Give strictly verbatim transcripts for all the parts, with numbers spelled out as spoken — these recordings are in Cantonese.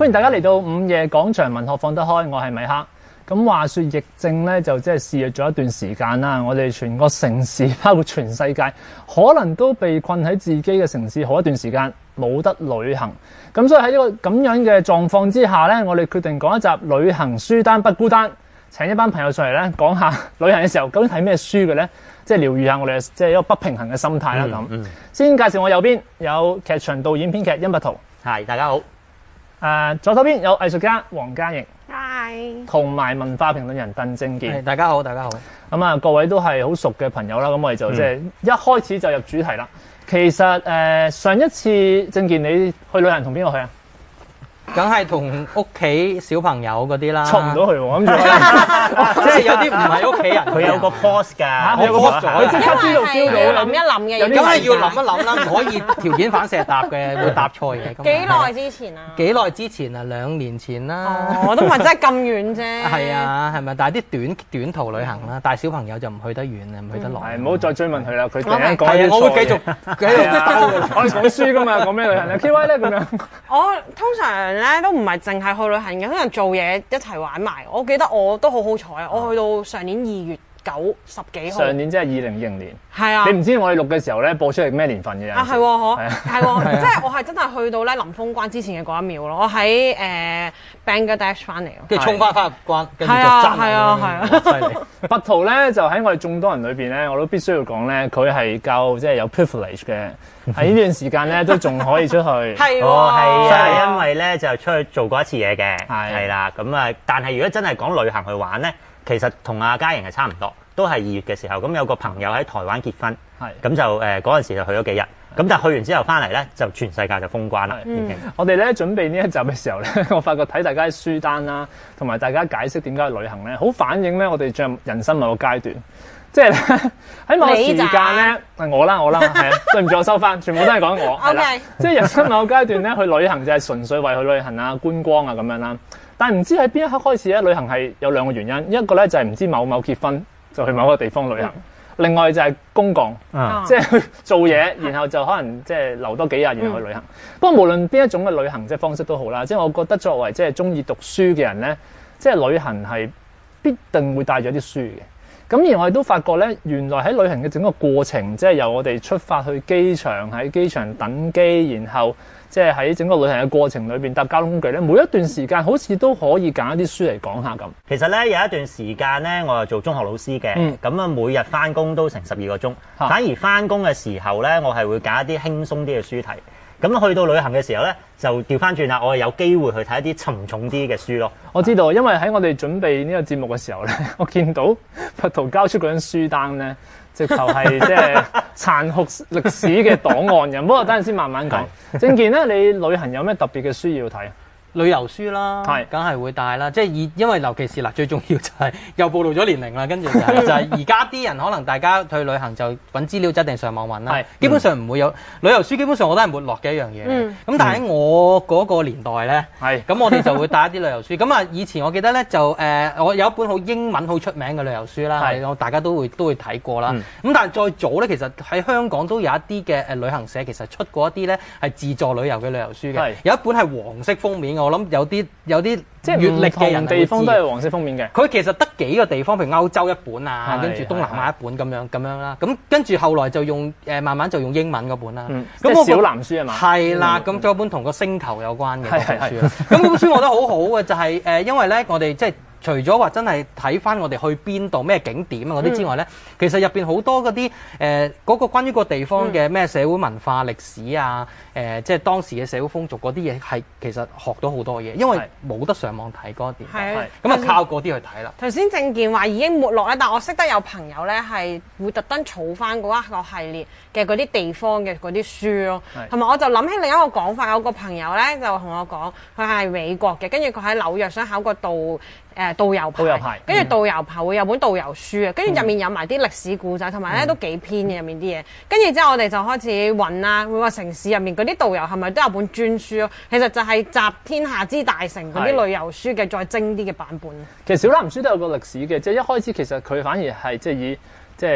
歡迎大家嚟到午夜廣場文學放得開，我係米克。咁話說疫症咧就即係肆虐咗一段時間啦，我哋全個城市包括全世界，可能都被困喺自己嘅城市好一段時間，冇得旅行。咁所以喺呢個咁樣嘅狀況之下咧，我哋決定講一集旅行書單不孤單，請一班朋友上嚟咧講下旅行嘅時候究竟睇咩書嘅咧，即係療愈下我哋即係一個不平衡嘅心態啦咁。嗯嗯、先介紹我右邊有劇場導演編劇殷柏圖， 係大家好。 誒、呃、左手邊有藝術家黃嘉瑩， 係， 同埋文化評論人鄧正健， 大家好，大家好。 咁啊，各位都係好熟嘅朋友啦，咁我哋就即係、嗯、一開始就入主題啦。其實誒、呃、上一次正健你去旅行同邊個去啊？ 梗係同屋企小朋友嗰啲啦， 錯唔到去喎，諗住即係有啲唔係屋企人，佢有個 pause 㗎， 我 pause 咗，佢即刻知道 feel 到要諗一諗嘅， 梗係要諗一諗啦，唔可以條件反射答嘅，會答錯嘢。 幾耐之前啊？幾耐之前啊？兩年前啦。 哦，我都唔係真係咁遠啫。 係啊，係咪？但係啲短短途旅行啦，帶小朋友就唔去得遠啊，唔去得耐。 唔好再追問佢啦，佢突然間講啲錯。我會繼續繼續兜嘅。我哋講書㗎嘛，講咩旅行啊 ？K Y 咧咁樣。 我通常咧都唔係淨係去旅行嘅，通常做嘢一齊玩埋。我記得我都好好彩啊！我去到上年二月九十幾號。 上年即係二零二零年。係啊。 你唔知我哋錄嘅時候咧，播出嚟咩年份嘅？ 啊係喎，嗬。係喎，即係我係真係去到咧臨封關之前嘅嗰一秒咯。我喺誒 Bangladesh 翻嚟咯。 跟住衝翻翻入關，跟住就爭。 係啊係啊。 犀利。 柏圖咧就喺我哋眾多人裏邊咧，我都必須要講咧，佢係夠即係有 privilege 嘅。喺呢段時間咧，都仲可以出去。 係喎， 係啊，因為咧就出去做過一次嘢嘅， 係係啦。咁啊，但係如果真係講旅行去玩咧，其實同阿嘉瑩係差唔多，都係二月嘅時候。咁有個朋友喺台灣結婚，係咁就誒嗰陣時就去咗幾日。咁但係去完之後翻嚟咧，就全世界就封關啦。已經。我哋咧準備呢一集嘅時候咧，我發覺睇大家書單啦，同埋大家解釋點解去旅行咧，好反映咧我哋進入人生某個階段。即係咧喺某個時間咧，係我啦我啦，係啊，對唔住我收翻，全部都係講我。係啦，即係人生某個階段咧，去旅行就係純粹為去旅行啊、觀光啊咁樣啦。但係唔知喺邊一刻開始咧，旅行係有兩個原因，一個咧就係唔知某某結婚就去某個地方旅行，嗯、另外就係公幹，嗯、即係去做嘢，然後就可能即係留多幾日，然後去旅行。嗯、不過無論邊一種嘅旅行即係方式都好啦，即係我覺得作為即係中意讀書嘅人咧，即係旅行係必定會帶咗啲書嘅。咁而我哋都發覺咧，原來喺旅行嘅整個過程，即係由我哋出發去機場，喺機場等機，然後即係喺整個旅行嘅過程裏邊搭交通工具咧，每一段時間好似都可以揀一啲書嚟講下咁。 其實咧有一段時間咧，我係做中學老師嘅，咁啊、嗯、每日翻工都成十二個鐘，啊、反而翻工嘅時候咧，我係會揀一啲輕鬆啲嘅書睇。咁去到旅行嘅時候咧，就調翻轉啦，我係有機會去睇一啲沉重啲嘅書咯。 我知道，因為喺我哋準備呢個節目嘅時候咧，我見到柏圖交出嗰張書單咧，直頭係即係殘酷歷史嘅檔案嘅。不過等陣先慢慢講。正健咧，你旅行有咩特別嘅書要睇啊？ 旅遊書啦，係梗係會帶啦，即係以因為尤其是嗱，最重要就係又暴露咗年齡啦，跟住就係就係而家啲人可能大家去旅行就揾資料就一定上網揾啦，係基本上唔會有旅遊書，基本上我都係沒落嘅一樣嘢。咁、嗯、但係喺我嗰個年代咧，係咁、嗯、我哋就會帶一啲旅遊書。咁啊以前我記得咧就誒、呃、我有一本好英文好出名嘅旅遊書啦，係我大家都會都會睇過啦。咁、嗯、但係再早咧，其實喺香港都有一啲嘅誒旅行社其實出過一啲咧係自助旅遊嘅旅遊書嘅，係有一本係黃色封面嘅。我諗有啲有啲即係閱歷嘅人地方都係黃色封面嘅。佢其實得幾個地方，譬如歐洲一本啊，跟住東南亞一本咁樣咁樣啦。咁跟住後來就用誒慢慢就用英文嗰本啦。嗯，即係小藍書係嘛？係啦，咁仲有本同個星球有關嘅嗰本書。咁嗰本書我覺得好好嘅，就係誒，因為咧我哋即係。除咗話真係睇翻我哋去邊度咩景點啊嗰啲之外咧，嗯、其實入邊好多嗰啲誒嗰個關於個地方嘅咩社會文化歷史啊，誒、呃、即係當時嘅社會風俗嗰啲嘢係其實學到好多嘢，因為冇得上網睇嗰一點，咁啊靠嗰啲去睇啦。頭先正健話已經沒落咧，但我識得有朋友咧係會特登儲翻嗰一個系列嘅嗰啲地方嘅嗰啲書咯，同埋我就諗起另一個講法，有個朋友咧就同我講，佢係美國嘅，跟住佢喺紐約想考個導誒導遊牌，跟住導遊牌會有本導遊書啊，跟住入面有埋啲歷史故仔，同埋咧都幾篇嘅入面啲嘢。跟住之後我哋就開始揾啦，每個城市入面嗰啲導遊係咪都有本專書咯？其實就係集天下之大成嗰啲旅遊書嘅再精啲嘅版本。 其實小藍書都有個歷史嘅，即係一開始其實佢反而係即係以即係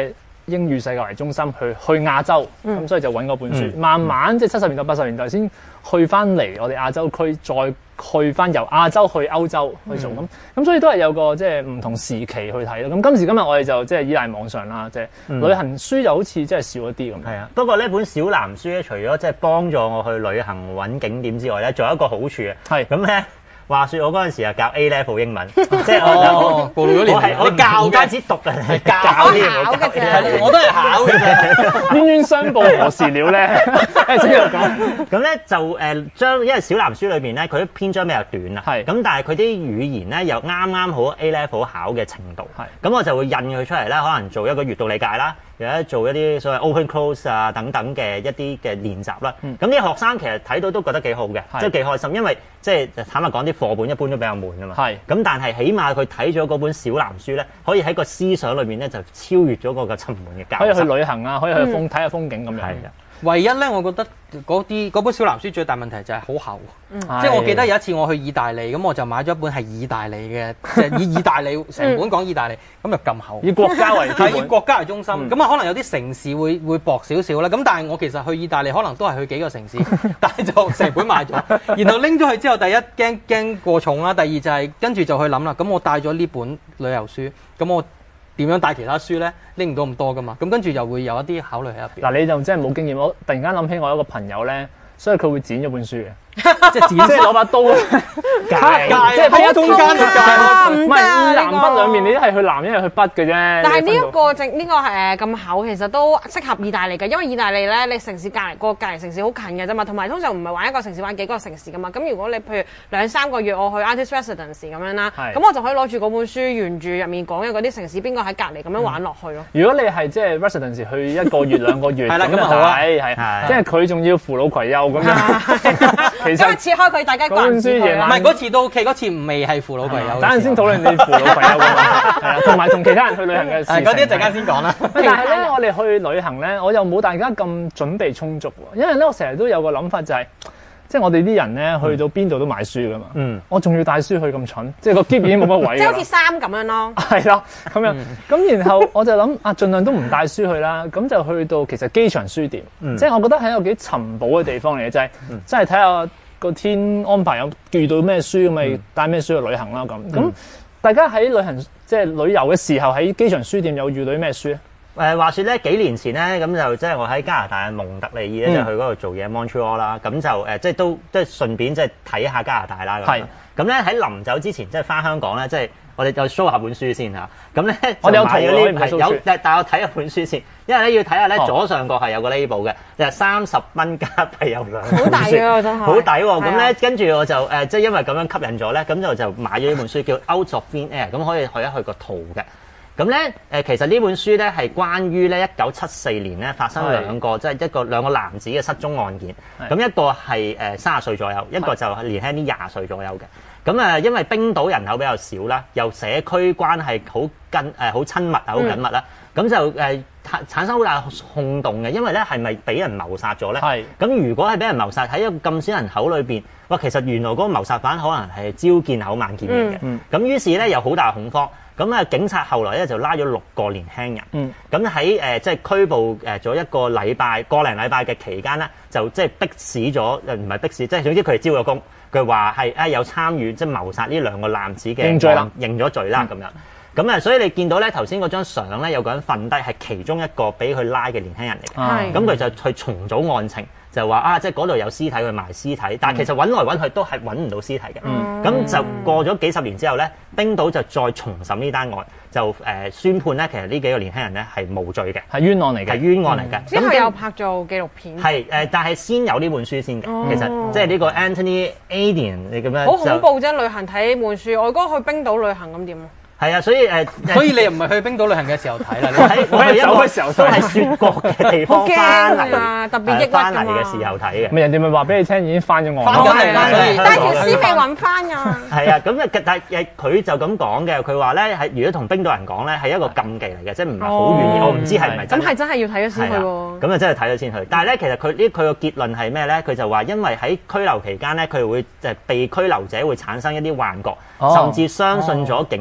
英語世界為中心去去亞洲，咁、嗯、所以就揾嗰本書，嗯、慢慢即係七十年代八十年代先去翻嚟我哋亞洲區，再去翻由亞洲去歐洲去做咁，咁、嗯、所以都係有個即係唔同時期去睇咯。咁今時今日我哋就即係依賴網上啦，即係、嗯、旅行書就好似即係少一啲咁。 係啊，不過呢本小藍書咧，除咗即係幫助我去旅行揾景點之外咧，仲有一個好處啊。係咁咧。話說我嗰陣時啊教 A level 英文，即係我暴露咗年齡。我教唔單止讀嘅，係教添。 考嘅啫， 我都係考嘅啫。 冤冤相報何時了咧？誒，先又講。 咁咧就誒將，因為小藍書裏邊咧，佢啲篇章比較短啊。係。咁但係佢啲語言咧又啱啱好 A level 考嘅程度。係。咁我就會印佢出嚟咧，可能做一個閱讀理解啦，又或者做一啲所謂 open close 啊等等嘅一啲嘅練習啦。咁啲學生其實睇到都覺得幾好嘅，即係幾開心，因為即係坦白講啲課本一般都比較悶啊嘛，係咁，但係起碼佢睇咗嗰本小藍書咧，可以喺個思想裏面咧就超越咗嗰個沉悶嘅教室， 可以去旅行啊，可以去風睇下風景咁樣。係啊， 唯一咧，我覺得嗰啲嗰本小藍書最大問題就係好厚，嗯、即係我記得有一次我去意大利，咁我就買咗一本係意大利嘅，即係以意大利成本講意大利，咁就咁厚， 以國家為係以國家為中心，咁啊、嗯、可能有啲城市會會薄少少啦，咁但係我其實去意大利可能都係去幾個城市，但係就成本買咗，然後拎咗去之後，第一驚驚過重啦，第二就係、是、跟住就去諗啦，咁我帶咗呢本旅遊書，咁我點樣帶其他書咧？拎唔到咁多噶嘛，咁跟住又會有一啲考慮喺入邊。 嗱，你就真係冇經驗，我突然間諗起我有一個朋友咧，所以佢會剪咗本書嘅。 即係剪，即係攞把刀咧， 界即係喺中間就界，唔係藍筆兩面，你一係去藍，一係去筆嘅啫。 但係呢一個正呢個係誒咁厚，其實都適合意大利嘅，因為意大利咧，你城市隔離個隔離城市好近嘅啫嘛，同埋通常唔係玩一個城市，玩幾個城市噶嘛。咁如果你譬如兩三個月我去 artist residence 咁樣啦，咁我就可以攞住嗰本書，沿住入面講嘅嗰啲城市邊個喺隔離咁樣玩落去咯。 如果你係即係 residence 去一個月兩個月， 係啦，咁啊好啊， 係，即係佢仲要扶老攜幼咁樣。 因為切開佢，大家講唔係嗰次都 OK，嗰次未係扶老攜幼。 等陣先討論你扶老攜幼嘅問題，係啦，同埋同其他人去旅行嘅事。 嗰啲一陣間先講啦。 但係咧，我哋去旅行咧，我又冇大家咁準備充足喎。因為咧，我成日都有個諗法就係、是，即係我哋啲人咧去到邊度都買書噶嘛。嗯。我仲要帶書去咁蠢，即係個篋已經冇乜位。 即係好似衫咁樣咯。係啦，咁樣。咁、嗯、然後我就諗啊，盡量都唔帶書去啦。咁就去到其實機場書店，嗯、即係我覺得係一個幾尋寶嘅地方嚟嘅，就係、是，即係睇下。個天安排有遇到咩書咁咪帶咩書去旅行啦咁。咁、嗯、大家喺旅行即係旅遊嘅時候喺機場書店有遇到啲咩書咧？ 誒話説咧幾年前咧咁就即係我喺加拿大嘅蒙特利爾咧、嗯、就去嗰度做嘢 Montreal 啦，咁就誒即係都即係順便即係睇下加拿大啦咁。係咁咧喺臨走之前即係翻香港咧，即係我哋就 show 下本書先嚇。咁咧我哋有睇咗呢係有，但係我睇下本書先，因為咧要睇下咧左上角係有個 label 嘅，就係三十蚊加幣有兩本書， 好抵啊真係， 好抵喎！咁咧跟住我就誒即係因為咁樣吸引咗咧，咁就就買咗呢本書叫 Out of Thin Air，咁可以去一去個圖嘅。咁咧誒其實呢本書咧係關於咧一九七四年咧發生兩個即係一個兩個男子嘅失蹤案件，咁一個係誒三十歲左右，一個就係年輕啲廿歲左右嘅。咁誒，因為冰島人口比較少啦，又社區關係好跟誒好親密啊，好緊密啦，咁、嗯、就誒產、呃、產生好大轟動嘅。因為咧係咪俾人謀殺咗咧？係。咁如果係俾人謀殺喺一個咁少人口裏邊，哇！其實原來嗰個謀殺犯可能係朝見口晚見面嘅。嗯。咁於是咧有好大恐慌。咁啊，警察後來咧就拉咗六個年輕人。嗯。咁喺誒即係拘捕誒咗一個禮拜、個零禮拜嘅期間咧，就即係逼使咗誒唔係逼使，即係總之佢哋招咗供。佢話係啊有參與即係謀殺呢兩個男子嘅認罪啦，認咗罪啦咁樣。咁啊，所以你見到咧頭先嗰張相咧有個人瞓低，係其中一個俾佢拉嘅年輕人嚟嘅。咁佢就去重組案情，就話啊，即係嗰度有屍體，去埋屍體，但係其實揾來揾去都係揾唔到屍體嘅。咁、嗯、就過咗幾十年之後咧，冰島就再重審呢單案，就誒、呃、宣判咧，其實呢幾個年輕人咧係無罪嘅，係冤案嚟嘅，係冤案嚟嘅。 之後有拍做紀錄片， 係誒、呃，但係先有呢本書先嘅。哦、其實即係呢個 Anthony Eden 你咁樣好恐怖啫！旅行睇本書，我嗰去冰島旅行咁點啊？ 係啊，所以誒， 所以你又唔係去冰島旅行嘅時候睇啦，你睇我係走嘅時候都係雪國嘅地方翻嚟， 特別抑鬱翻嚟嘅時候睇嘅。 咪人哋咪話俾你聽已經翻咗岸， 翻緊嚟啦，所以但係條屍未揾翻㗎。 係啊，咁啊，但係佢就咁講嘅，佢話咧係如果同冰島人講咧係一個禁忌嚟嘅，即係唔係好願意。我唔知係咪真。 咁係真係要睇咗先去喎。 咁啊真係睇咗先去，但係咧其實佢呢佢個結論係咩咧？佢就話因為喺拘留期間咧，佢會誒被拘留者會產生一啲幻覺，甚至相信咗警察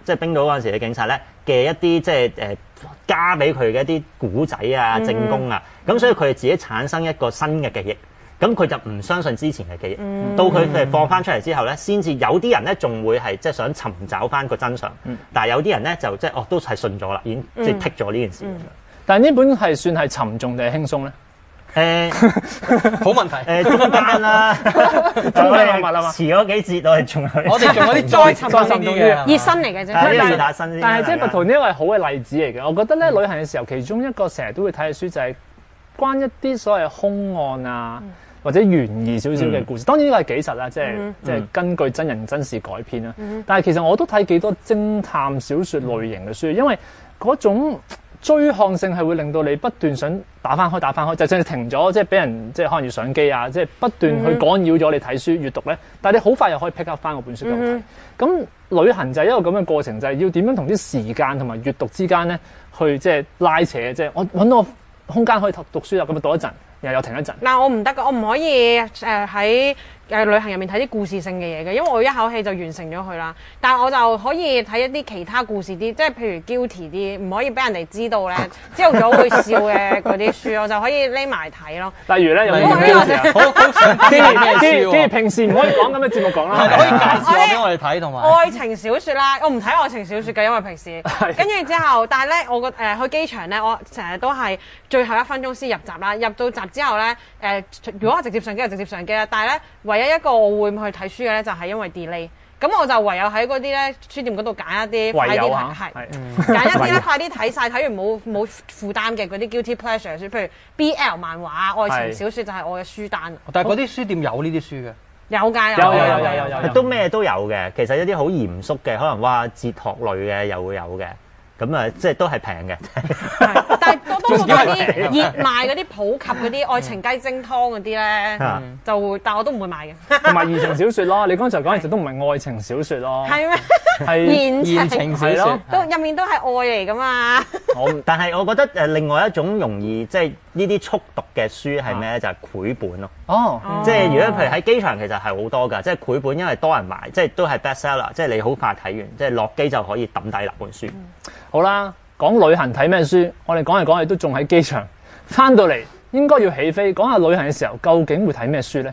即係冰島嗰陣時嘅警察咧嘅一啲即係誒加俾佢嘅一啲古仔啊、證供啊，咁、嗯、所以佢自己產生一個新嘅記憶。咁佢就唔相信之前嘅記憶，嗯、到佢誒放翻出嚟之後咧，先至有啲人咧仲會係即係想尋找翻個真相，嗯、但係有啲人咧就即係哦都係信咗啦，已經即係剔咗呢件事。嗯嗯、 但係呢本係算係沉重定係輕鬆咧？ 誒、呃， 好問題。誒、 呃，中間啦，中間物啊嘛，遲咗幾節我哋仲有， 我哋仲有啲再沉重啲嘅熱身嚟嘅啫。 係熱打新鮮。 但係即係拔圖呢個係好嘅例子嚟嘅。我覺得咧，旅行嘅時候，其中一個成日都會睇嘅書就係關一啲所謂兇案啊。嗯或者懸疑少少嘅故事，嗯、當然呢個係紀實啦，即係、嗯、即係根據真人真事改編啦。嗯、但係其實我都睇幾多偵探小説類型嘅書，因為嗰種追看性係會令到你不斷想打翻開、打翻開，就算你停咗，即係俾人即係可能要上機啊，即係不斷去干擾咗你睇書閱讀咧。但係你好快又可以 pick up 翻嗰本書嚟睇。咁、嗯、旅行就係一個咁嘅過程，就係、是、要點樣同啲時間同埋閱讀之間咧，去即係拉扯，即係我揾到個空間可以讀書啦，咁就讀一陣。又有停一陣。嗱， 我唔得㗎，我唔可以誒喺誒旅行入面睇啲故事性嘅嘢嘅，因為我一口氣就完成咗佢啦。但係我就可以睇一啲其他故事啲，即係譬如 guilty 啲，唔可以俾人哋知道咧，朝頭早會笑嘅嗰啲書，我就可以匿埋睇咯。 例如咧，有冇 guilty 啊？好好想知咩書喎？既然平時唔可以講咁嘅節目講啦， 可以介紹下俾我哋睇同埋。 愛情小説啦，我唔睇愛情小説嘅，因為平時。跟住之後，但係咧，我個誒去機場咧，我成日都係最後一分鐘先入閘啦。入到閘之後咧，誒、呃、如果我直接上機就直接上機啦。但係咧，唯一一個我會去睇書嘅咧，就係因為 delay。咁我就唯有喺嗰啲咧書店嗰度揀一啲快啲睇，係揀一啲咧快啲睇晒，睇完冇冇負擔嘅嗰啲 guilty pleasure 書，譬如 B L 漫畫、愛情小説就係我嘅書單。 但係嗰啲書店有呢啲書嘅， 有㗎， 有有有有有有， 都咩都有嘅。其實一啲好嚴肅嘅，可能話哲學類嘅又會有嘅。咁啊，即係都係平嘅。 但係多多數都係啲熱賣嗰啲普及嗰啲愛情雞精湯嗰啲咧，就會，但我都唔會買嘅。同埋言情小説咯，你剛才講其實都唔係愛情小説咯。 係咩？ 係言情小説， 都入面都係愛嚟噶嘛。 我但係我覺得誒，另外一種容易即係呢啲速讀嘅書係咩咧？就係繪本咯。 哦， 即係如果譬如喺機場其實係好多㗎，即係繪本因為多人買，即係都係 bestseller，即係你好快睇完，即係落機就可以抌低啦本書。 好啦，講旅行睇咩書，我哋講嚟講去都仲喺機場，翻到嚟應該要起飛，講下旅行嘅時候究竟會睇咩書呢？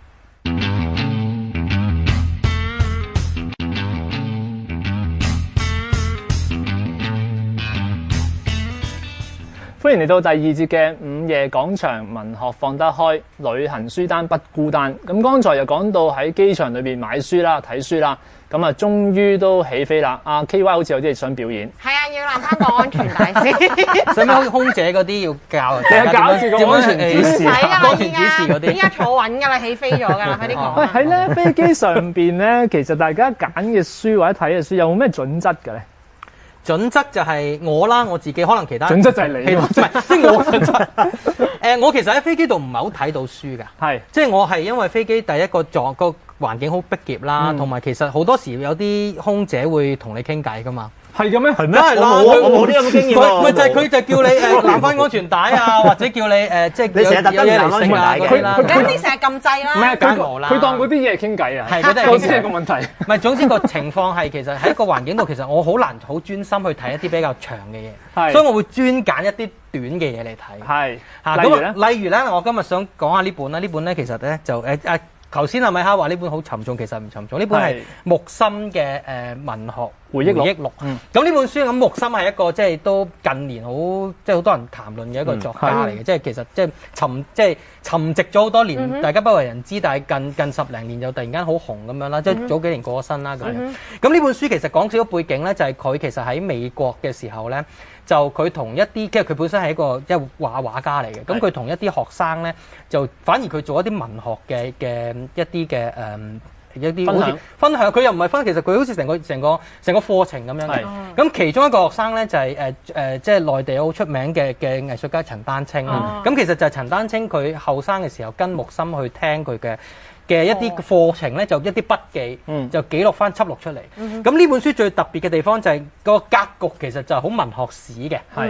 歡迎嚟到第二節嘅午夜廣場，文學放得開，旅行書單不孤單。咁剛才又講到喺機場裏邊買書啦、睇書啦，咁啊終於都起飛啦。阿 K Y 好似有啲嘢想表演， 係啊，要攬翻個安全帶先。 使唔使空姐嗰啲要教？ 你係教住個安全指示， 安全指示嗰啲。 依家坐穩㗎啦，起飛咗㗎啦，快啲講。 喂，喺咧飛機上邊咧，其實大家揀嘅書或者睇嘅書有冇咩準則嘅咧？ 準則就係我啦，我自己可能其他準則就係你， 唔係即係我準則。誒，我其實喺飛機度唔係好睇到書㗎，係即係我係因為飛機第一個撞個環境好逼夾啦，同埋其實好多時有啲空姐會同你傾偈㗎嘛。係嘅咩？係咩？ 我我冇呢咁嘅經驗喎。 咪就係佢就叫你誒攬翻安全帶啊，或者叫你誒即係你成日特登攬安全帶嘅。 咁你成日撳掣啦。 唔係佢佢當嗰啲嘢係傾偈啊。 係嗰啲係先係個問題。 唔係總之個情況係其實喺一個環境度，其實我好難好專心去睇一啲比較長嘅嘢，所以我會專揀一啲短嘅嘢嚟睇。係嚇，例如咧，例如咧，我今日想講下呢本啦。呢本咧其實咧就誒誒。頭先阿米哈話呢本好沉重，其實唔沉重。呢本係木心嘅誒文學回憶錄。咁呢、嗯、本書咁木心係一個即係都近年好即係好多人談論嘅一個作家嚟嘅，即係、嗯、其實即係沉即係沉寂咗好多年，嗯、哼大家不為人知，但係近近十零年又突然間好紅咁樣啦，即係、嗯、哼早幾年過咗身啦咁樣。咁呢、嗯、哼本書其實講少少背景咧，就係、是、佢其實喺美國嘅時候咧。就佢同一啲，即係佢本身係一個即係畫畫家嚟嘅，咁佢同一啲學生咧，就反而佢做一啲文學嘅嘅一啲嘅誒一啲好似分享，佢又唔係分，其實佢好似成個成個成個課程咁樣嘅。咁是其中一個學生咧就係誒誒，即係內地好出名嘅嘅藝術家陳丹青啦。咁、哦、其實就係陳丹青佢後生嘅時候跟木心去聽佢嘅嘅一啲課程咧，就一啲筆記，嗯、就記錄翻輯錄出嚟。咁呢、嗯、本書最特別嘅地方就係個格局其實就係好文學史嘅。係、嗯、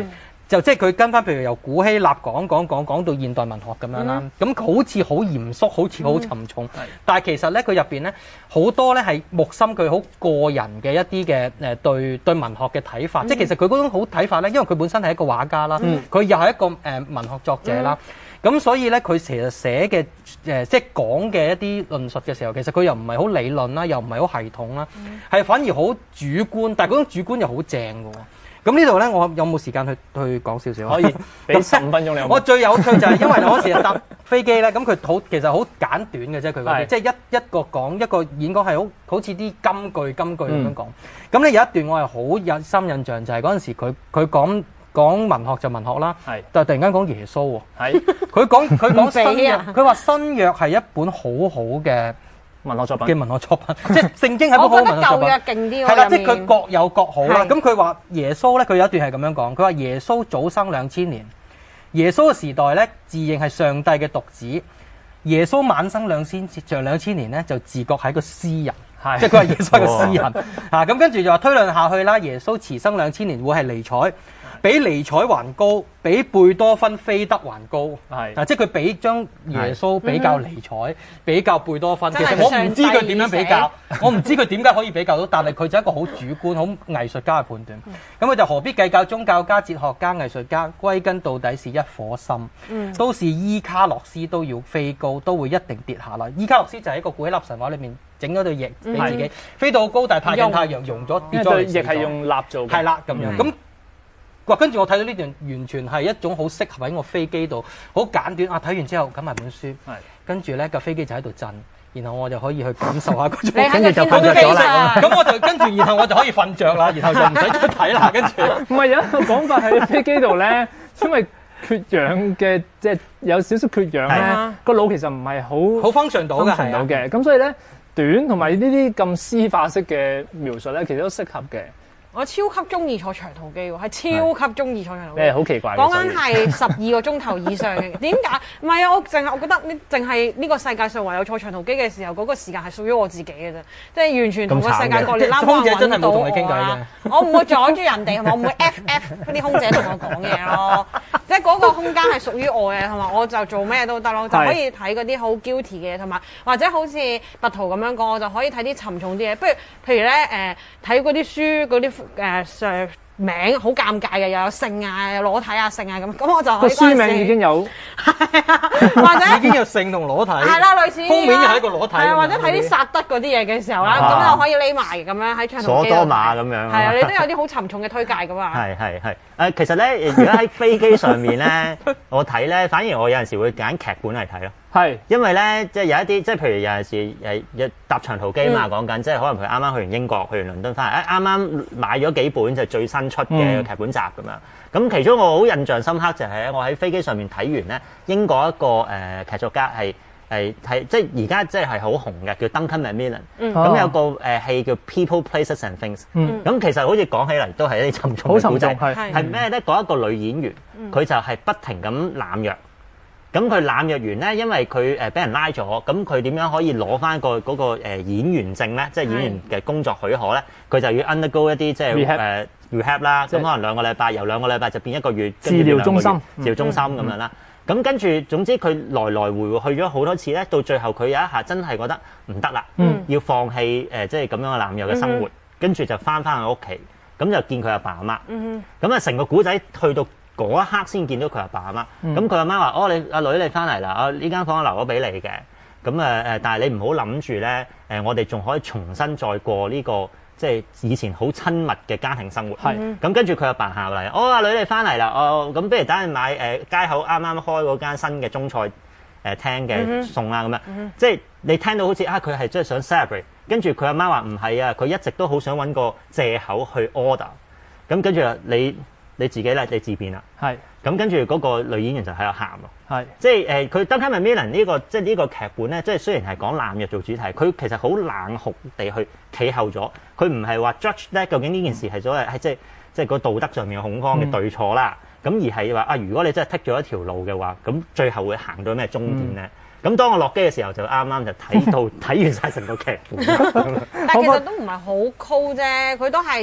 就即係佢跟翻，譬如由古希臘講講講講到現代文學咁樣啦。咁、嗯、好似好嚴肅，好似好沉重。嗯、但係其實咧，佢入邊咧好多咧係木心佢好個人嘅一啲嘅誒對對文學嘅睇法。嗯、即係其實佢嗰種好睇法咧，因為佢本身係一個畫家啦，佢、嗯、又係一個誒、呃、文學作者啦。咁、嗯、所以咧，佢其實寫嘅誒、呃、即係講嘅一啲論述嘅時候，其實佢又唔係好理論啦，又唔係好系統啦，係、嗯、反而好主觀。但係嗰種主觀又好正㗎喎。咁呢度咧，我有冇時間去去講少少？ 可以，俾十五分鐘你。 我最有趣就係因為我嗰時搭飛機咧，咁佢好其實好簡短嘅啫，佢嗰啲即係一一個講一個演講係好好似啲金句金句咁樣講。咁咧、嗯、有一段我係好有深印象，就係嗰陣時佢佢講講文學就文學啦，係，但係突然間講耶穌喎，係，佢講佢講新約，佢話新約係一本好好嘅文學作品嘅文學作品，即係聖經係一本好文學作品。我覺得舊約勁啲喎，係啦，即係佢各有各好啦。咁佢話耶穌咧，佢有一段係咁樣講，佢話耶穌早生兩千年，耶穌嘅時代咧自認係上帝嘅獨子，耶穌晚生兩千像兩千年咧就自覺係個詩人，即係佢話耶穌係個詩人啊。咁跟住就話推論下去啦，耶穌遲生兩千年會係尼采。比尼采還高，比貝多芬、菲德還高，係嗱，即係佢比將耶穌比較尼采，嗯、比較貝多芬。其實我唔知佢點樣比較，我唔知佢點解可以比較到，但係佢就係一個好主觀、好藝術家嘅判斷。咁佢、嗯、就何必計較宗教家、哲學家、藝術家？歸根到底是一顆心，嗯、都是伊卡洛斯都要飛高，都會一定跌下來。伊卡洛斯就係一個古希臘神話裏面整咗對翼俾自己，嗯、飛到好高，但係太近太陽融咗跌咗。對翼係用蠟做嘅，係啦咁樣咁。嗯哇！跟住我睇到呢段，完全係一種好適合喺我飛機度，好簡短啊！睇完之後揀埋本書，跟住咧架飛機就喺度震，然後我就可以去感受下嗰種，跟住就瞓着咗啦。咁我就跟住，然後我就可以瞓着啦，然後就唔使再睇啦。跟住唔係有一個講法喺飛機度咧，因為缺氧嘅，即係有少少缺氧咧，個腦其實唔係好好 function 到嘅， 係到嘅。咁所以咧，短同埋呢啲咁詩化式嘅描述咧，其實都適合嘅。 我超級中意坐長途機喎，係超級中意坐長途機。 你係好奇怪嘅。 講緊係十二個鐘頭以上嘅。點解？唔係啊，我淨係我覺得呢，淨係呢個世界上唯有坐長途機嘅時候，嗰個時間係屬於我自己嘅啫。即係完全同個世界割裂啦，冇人揾到我啦。我唔會阻住人哋，我唔會 F F 嗰啲空姐同我講嘢咯。即係嗰個空間係屬於我嘅，同埋我就做咩都得咯，就可以睇嗰啲好 guilty 嘅嘢，同埋或者好似拔圖咁樣講，我就可以睇啲沉重啲嘢。不如譬如咧誒，睇嗰啲書嗰啲。誒上名好尷尬嘅，又有性啊，又裸體啊，性啊咁，咁我就可以個書名已經有， 或者已經有性同裸體， 係啦，類似封面又係一個裸體， 係或者睇啲薩德嗰啲嘢嘅時候啦，咁就可以匿埋咁樣喺長途機度。 索多瑪咁樣， 係啊，你都有啲好沉重嘅推介噶嘛。 係係係誒，其實咧，如果喺飛機上面咧，我睇咧，反而我有陣時會揀劇本嚟睇咯。係，因為咧，即係有一啲，即係譬如有陣時誒，一搭長途機嘛，講緊，即係可能佢啱啱去完英國，去完倫敦翻嚟，誒啱啱買咗幾本就最新出嘅劇本集咁樣。咁其中我好印象深刻就係我喺飛機上面睇完咧，英國一個誒劇作家係係係即係而家即係係好紅嘅，叫 Duncan Macmillan。咁有個誒戲叫 People, Places and Things。咁其實好似講起嚟都係一啲沉重嘅故仔。係咩咧？講一個女演員，佢就係不停咁濫藥。咁佢濫藥完咧，因為佢誒俾人拉咗，咁佢點樣可以攞翻個嗰個誒演員證咧？即係演員嘅工作許可咧，佢就要 undergo 一啲即係誒 rehab 啦。咁可能兩個禮拜，由兩個禮拜就變一個月治療中心， 治療中心咁樣啦。咁跟住總之佢來來回回去咗好多次咧，到最後佢有一下真係覺得唔得啦，要放棄誒即係咁樣嘅濫藥嘅生活，跟住就翻返去屋企，咁就見佢阿爸阿媽。咁啊，成個古仔去到嗰一刻先見到佢阿爸阿媽，咁佢阿媽話：哦，你阿女你翻嚟啦，啊呢間房留咗俾你嘅，咁誒誒，但係你唔好諗住咧，誒我哋仲可以重新再過呢個即係以前好親密嘅家庭生活。係，咁跟住佢阿爸下嚟，哦阿女你翻嚟啦，哦咁不如等陣買誒街口啱啱開嗰間新嘅中菜誒廳嘅餸啊咁樣，即係你聽到好似啊佢係真係想 celebrate，跟住佢阿媽話唔係啊，佢一直都好想揾個藉口去 order，咁跟住你。你自己咧，你自辯啦。係。咁跟住嗰個女演員就喺度喊咯。係。即係誒，佢 Duncan Macmillan 呢個即係呢個劇本咧，即係雖然係講濫藥做主題，佢其實好冷酷地去企後咗。佢唔係話 judge 咧，究竟呢件事係所謂係即係即係個道德上面嘅恐慌嘅對錯啦。咁、嗯、而係話啊，如果你真係剔咗一條路嘅話，咁最後會行到咩終點咧？咁、嗯、當我落機嘅時候，就啱啱就睇到睇完晒成個劇本。 但係其實都唔係好 cool 啫，佢都係。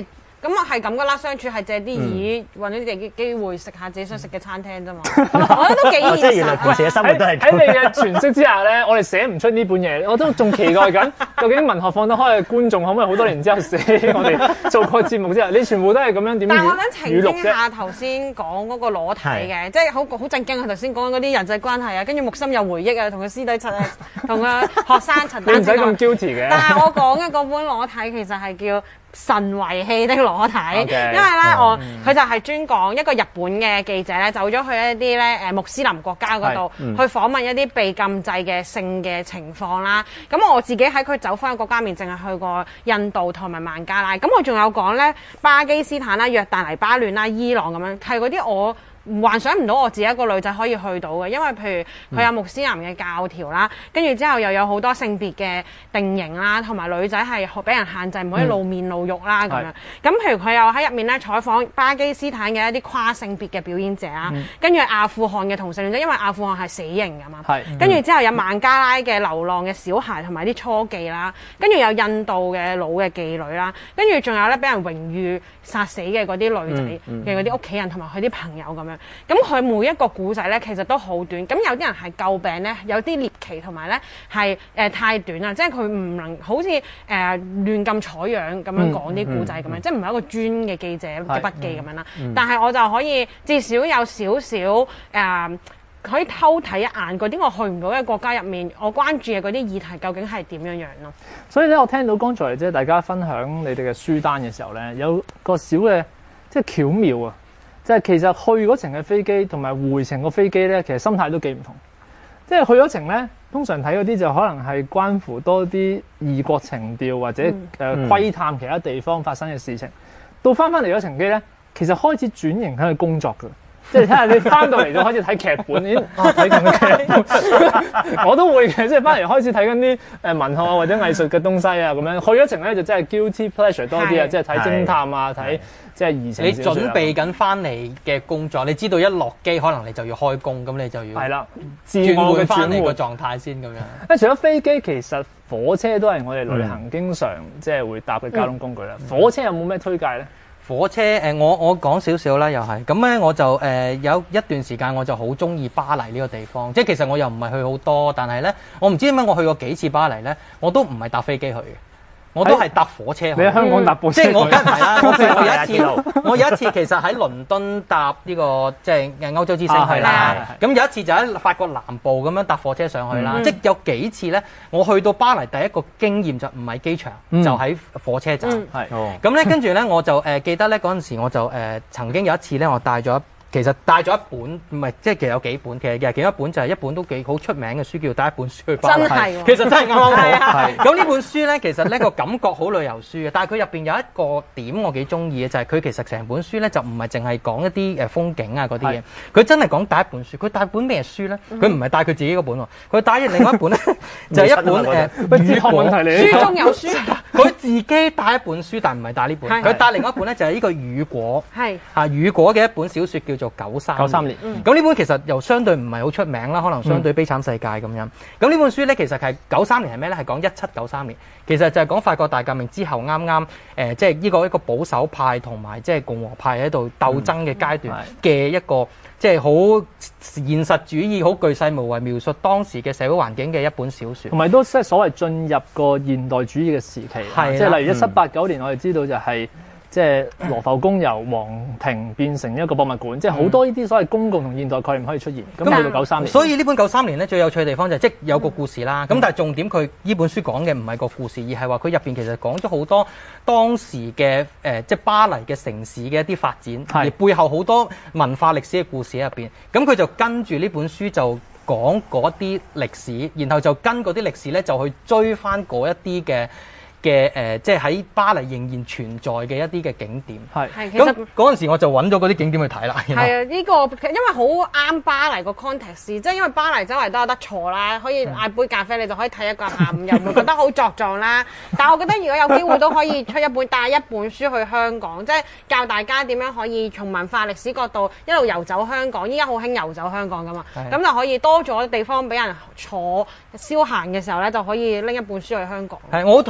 咁啊係咁噶啦，相處係借啲意揾啲地機會食下自己想食嘅餐廳啫嘛。我覺得都幾現實。 即係原來故事嘅生活都係喺你嘅詮釋之下咧，我哋寫唔出呢本嘢，我都仲期待緊，究竟文學放得開嘅觀眾可唔可以好多年之後寫我哋做過節目之後，你全部都係咁樣點？ 但係我想澄清下頭先講嗰個裸體嘅，即係好好震驚啊！頭先講嗰啲人際關係啊，跟住木心有回憶啊，同佢師弟陳啊，同個學生陳。 你唔使咁 guilty 嘅。 但係我講嘅嗰本裸體其實係叫神遺棄的裸體， Okay, 因為咧、 哦、 我佢就係專講一個日本嘅記者咧，走咗去一啲咧誒穆斯林國家嗰度、嗯、去訪問一啲被禁制嘅性嘅情況啦。咁我自己喺佢走翻嘅國家面，淨係去過印度同埋孟加拉。咁我仲有講咧巴基斯坦啦、約旦黎巴嫩啦、伊朗咁樣，係嗰啲我幻想唔到我自己一個女仔可以去到嘅，因為譬如佢有穆斯林嘅教條啦，跟住之後又有好多性別嘅定型啦，同埋女仔係俾人限制唔可以露面露肉啦咁樣。咁譬如佢又喺入面咧採訪巴基斯坦嘅一啲跨性別嘅表演者啊，跟住阿富汗嘅同性戀者，因為阿富汗係死刑㗎嘛。跟住之後有孟加拉嘅流浪嘅小孩同埋啲初妓啦，跟住有印度嘅老嘅妓女啦，跟住仲有咧俾人榮譽殺死嘅嗰啲女仔嘅嗰啲屋企人同埋佢啲朋友咁樣。咁佢每一個故仔咧，其實都好短。咁有啲人係詬病咧，有啲獵奇同埋咧係誒太短啦，即係佢唔能好似誒、呃、亂咁採樣咁樣講啲故仔咁樣，嗯嗯嗯、即係唔係一個專嘅記者嘅筆記咁樣啦。嗯嗯、但係我就可以至少有少少誒、呃，可以偷睇一眼嗰啲我去唔到嘅國家入面，我關注嘅嗰啲議題究竟係點樣樣咯。 所以咧，我聽到剛才即係大家分享你哋嘅書單嘅時候咧，有個小嘅即係巧妙啊！即係其實去嗰程嘅飛機同埋回程個飛機咧，其實心態都幾唔同。即係去咗程咧，通常睇嗰啲就可能係關乎多啲異國情調或者誒、嗯呃、窺探其他地方發生嘅事情。到翻翻嚟嗰程機咧，其實開始轉型喺度工作㗎。即係睇下你翻到嚟就開始睇劇本，咦啊睇緊嘅劇本，我都會嘅。即係翻嚟開始睇緊啲誒文學啊或者藝術嘅東西啊咁樣。去咗程咧就真係 guilty pleasure 多啲啊，即係睇偵探啊，睇即係疑情。 你準備緊翻嚟嘅工作，你知道一落機可能你就要開工，咁你就要係啦， 轉換翻嚟個狀態先咁樣。 誒，除咗飛機，其實火車都係我哋旅行、嗯、經常即係會搭嘅交通工具啦。嗯、火車有冇咩推介咧？ 火車誒、呃，我我講少少啦，又係咁咧，我就誒、呃、有一段時間我就好中意巴黎呢個地方，即係其實我又唔係去好多，但係咧，我唔知點解我去過幾次巴黎咧，我都唔係搭飛機去嘅。我都係搭火車去。 你喺香港搭部車去？ 即係我梗係啦。我有一次，我有一次其實喺倫敦搭呢個即係歐洲之星去啦。咁有一次就喺法國南部咁樣搭火車上去啦。即係有幾次咧，我去到巴黎第一個經驗就唔係機場，就喺火車站。係。咁咧跟住咧，我就誒記得咧嗰陣時我就誒曾經有一次咧，我帶咗一。其實帶咗一本，唔係即係其實有幾本，其實其實其中一本就係一本都幾好出名嘅書，叫帶一本書去巴黎。真係，其實真係啱啱好。係。咁呢本書咧，其實呢個感覺好旅遊書嘅，但係佢入邊有一個點我幾中意嘅，就係佢其實成本書咧就唔係淨係講一啲誒風景啊嗰啲嘢，佢真係講帶一本書。佢帶本咩書咧？佢唔係帶佢自己嗰本喎，佢帶另外一本咧，就係一本誒雨果。 書中有書。 佢自己帶一本書，但唔係帶呢本。佢帶另外一本咧，就係呢個雨果。係。啊，雨果嘅一本小説叫做九三九三年，咁呢本其實又相對唔係好出名啦，可能相對悲慘世界咁樣。咁呢本書咧，其實係九三年係咩咧？係講一七九三年，其實就係講法國大革命之後啱啱誒，即係呢個一個保守派同埋即係共和派喺度鬥爭嘅階段嘅一個即係好現實主義、好巨細無遺描述當時嘅社會環境嘅一本小説，同埋都即係所謂進入個現代主義嘅時期，即係例如一七八九年，我哋知道就係。即係羅浮宮由皇庭變成一個博物館，即係好多呢啲所謂公共同現代概念可以出現。咁去到九三年， 所以呢本九三年咧最有趣嘅地方就係即係有個故事啦。咁、嗯、但係重點佢呢本書講嘅唔係個故事，而係話佢入邊其實講咗好多當時嘅誒、呃、即係巴黎嘅城市嘅一啲發展，而背後好多文化歷史嘅故事喺入邊。咁佢就跟住呢本書就講嗰啲歷史，然後就跟嗰啲歷史咧就去追翻嗰一啲嘅。嘅誒、呃，即係喺巴黎仍然存在嘅一啲嘅景點，係係其實咁嗰陣時我就揾咗嗰啲景點去睇啦。係啊， 呢、這個因為好啱巴黎個 context，即係因為巴黎周圍都有得坐啦，可以嗌杯咖啡，你就可以睇一個下午，又唔會覺得好作狀啦。但係我覺得如果有機會都可以出一本帶一本書去香港，即係教大家點樣可以從文化歷史角度一路遊走香港。依家好興遊走香港㗎嘛，咁就可以多咗地方俾人坐消閒嘅時候咧，就可以拎一本書去香港。 係，我好同意你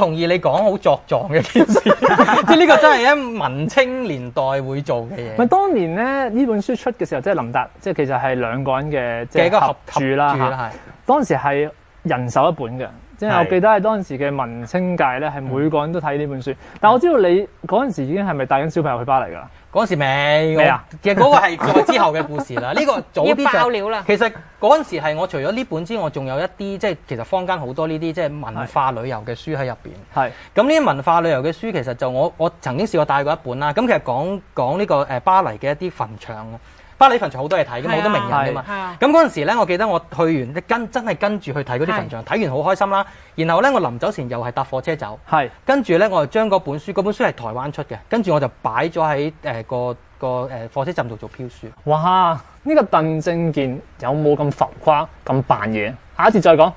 講好作狀嘅件事，即係呢個真係一文青年代會做嘅嘢。 咪當年咧呢本書出嘅時候，即係林達，即係其實係兩個人嘅即係合著啦嚇。當時係人手一本嘅，即係我記得係當時嘅文青界咧，係每個人都睇呢本書。嗯、但我知道你嗰陣時已經係咪帶緊小朋友去巴黎㗎啦？ 嗰陣時未， 未啊？ 其實嗰個係再之後嘅故事啦。呢個早啲就爆料啦。 其實嗰陣時係我除咗呢本之外，仲有一啲即係其實坊間好多呢啲即係文化旅遊嘅書喺入邊。係。咁呢啲文化旅遊嘅書其實就我我曾經試過帶過一本啦。咁其實講講呢個誒巴黎嘅一啲墳場。巴黎墳場好多嘢睇，咁好多名人㗎嘛。咁嗰陣時咧，我記得我去完，跟真係跟住去睇嗰啲墳場，睇完好開心啦。然後咧，我臨走前又係搭火車走。係。跟住咧，我就將嗰本書，嗰本書係台灣出嘅，跟住我就擺咗喺誒個個誒火車站度做飄書。 哇！呢、這個鄧正健有冇咁浮誇、咁扮嘢？下一節再講。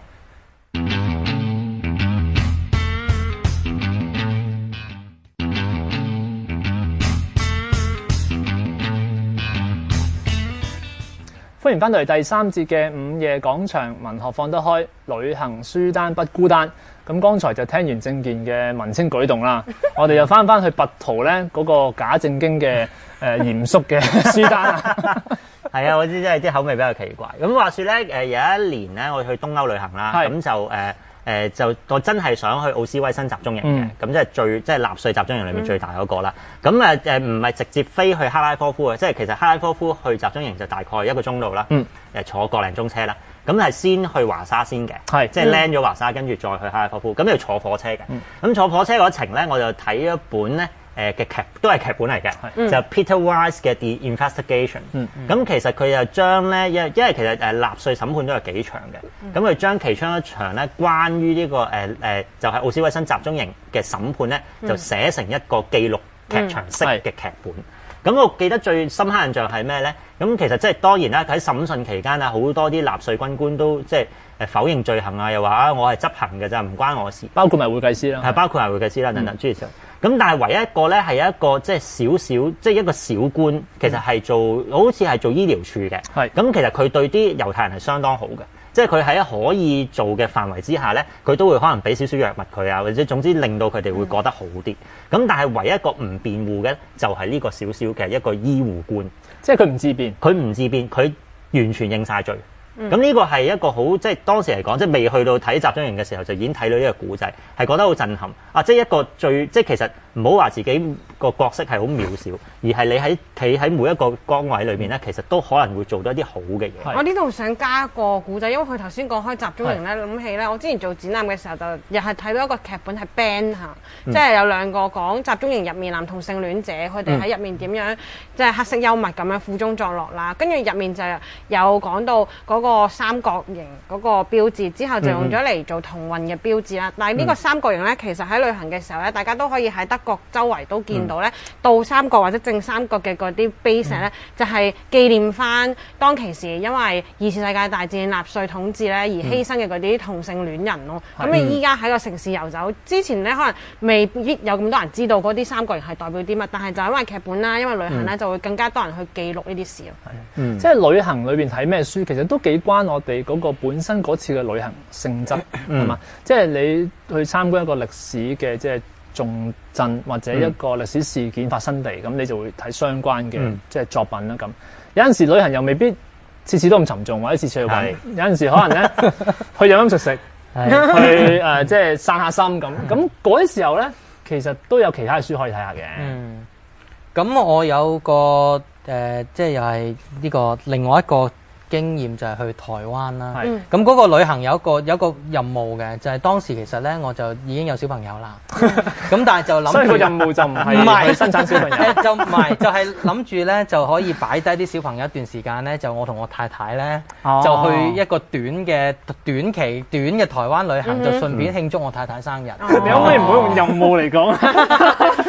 歡迎翻到嚟第三節嘅午夜廣場，文學放得開，旅行書單不孤單。咁剛才就聽完正健嘅文青舉動啦，我哋又翻翻去拔圖咧嗰個假正經嘅誒、呃、嚴肅嘅書單啊。 係啊，我知真係啲口味比較奇怪。咁話說咧，誒有一年咧，我去東歐旅行啦，咁就誒。呃誒、呃、就我真係想去奧斯威辛集中營嘅，咁、嗯、即係最即係納粹集中營裏面最大嗰個啦。咁誒誒唔係直接飛去克拉科夫嘅，即係其實克拉科夫去集中營就大概一個鐘度啦。誒、嗯、坐個零鐘車啦，咁係先去華沙先嘅，係即係 land 咗華沙，跟住再去克拉科夫，咁要坐火車嘅。咁、嗯、坐火車嗰程咧，我就睇一本咧。誒嘅劇都係劇本嚟嘅，嗯、就 Peter Weiss 嘅 The Investigation。咁、嗯嗯、其實佢又將咧，因因為其實誒納粹審判都有幾場嘅，咁佢將其中一場咧，關於呢、這個誒誒、呃、就係、是、奧斯威辛集中營嘅審判咧，就寫成一個記錄劇場式嘅劇本。咁、嗯、我記得最深刻印象係咩咧？咁其實即係當然啦，喺審訊期間啊，好多啲納粹軍官都即係誒否認罪行啊，又話啊我係執行嘅咋，唔關我事。 包括埋會計師啦，係包括埋會計師啦等等諸如此類。咁但係唯一一個咧係一個即係少少，即係一個小官，其實係做、嗯、好似係做醫療處嘅。係咁，其實佢對啲猶太人係相當好嘅，即係佢喺可以做嘅範圍之下咧，佢都會可能俾少少藥物佢啊，或者總之令到佢哋會覺得好啲。咁、嗯、但係唯一一個唔辯護嘅就係呢個少少嘅一個醫護官，即係佢唔自辯，佢唔自辯，佢完全認晒罪。咁、嗯、呢個係一個好即係當時嚟講，即係未去到睇集中營嘅時候，就已經睇到呢個古仔，係覺得好震撼啊！即係一個最即係其實唔好話自己個角色係好渺小，而係你喺企喺每一個崗位裏邊咧，其實都可能會做到一啲好嘅嘢。 我呢度想加一個古仔，因為佢頭先講開集中營咧，諗起咧，我之前做展覽嘅時候就又係睇到一個劇本係 band 嚇、嗯，即係有兩個講集中營入面男同性戀者，佢哋喺入面點樣即係黑色幽默咁樣苦中作樂啦。跟住入面就有講到嗰個個三角形嗰個標誌之後就用咗嚟做同運嘅標誌啦。但係呢個三角形咧，其實喺旅行嘅時候咧，大家都可以喺德國周圍都見到咧，倒三角或者正三角嘅嗰啲碑石咧，就係紀念翻當其時因為二次世界大戰納粹統治咧而犧牲嘅嗰啲同性戀人咯。咁你依家喺個城市遊走之前咧，可能未必有咁多人知道嗰啲三角形係代表啲乜，但係就因為劇本啦，因為旅行咧就會更加多人去記錄呢啲事咯。係，嗯，即係旅行裏邊睇咩書，其實都幾關我哋嗰個本身嗰次嘅旅行性質，係、嗯、嘛？即係你去參觀一個歷史嘅即係重鎮或者一個歷史事件發生地，咁、嗯、你就會睇相關嘅、嗯、即係作品啦。咁有陣時旅行又未必次次都咁沉重，或者次次去玩。有陣時可能咧去飲飲食食，去誒、呃、即係散下心咁。咁嗰啲時候咧，其實都有其他嘅書可以睇下嘅。 嗯，咁我有個誒、呃，即係又係呢個另外一個經驗就係去台灣啦。咁嗰個旅行有一個有一個任務嘅，就係、是、當時其實咧我就已經有小朋友啦。咁但係就諗，所以個任務就唔係唔係生產小朋友，就唔係就係諗住咧就可以擺低啲小朋友一段時間咧，就我同我太太咧、哦、就去一個短嘅短期短嘅台灣旅行，嗯、就順便慶祝我太太生日。你可唔可以唔好用任務嚟講？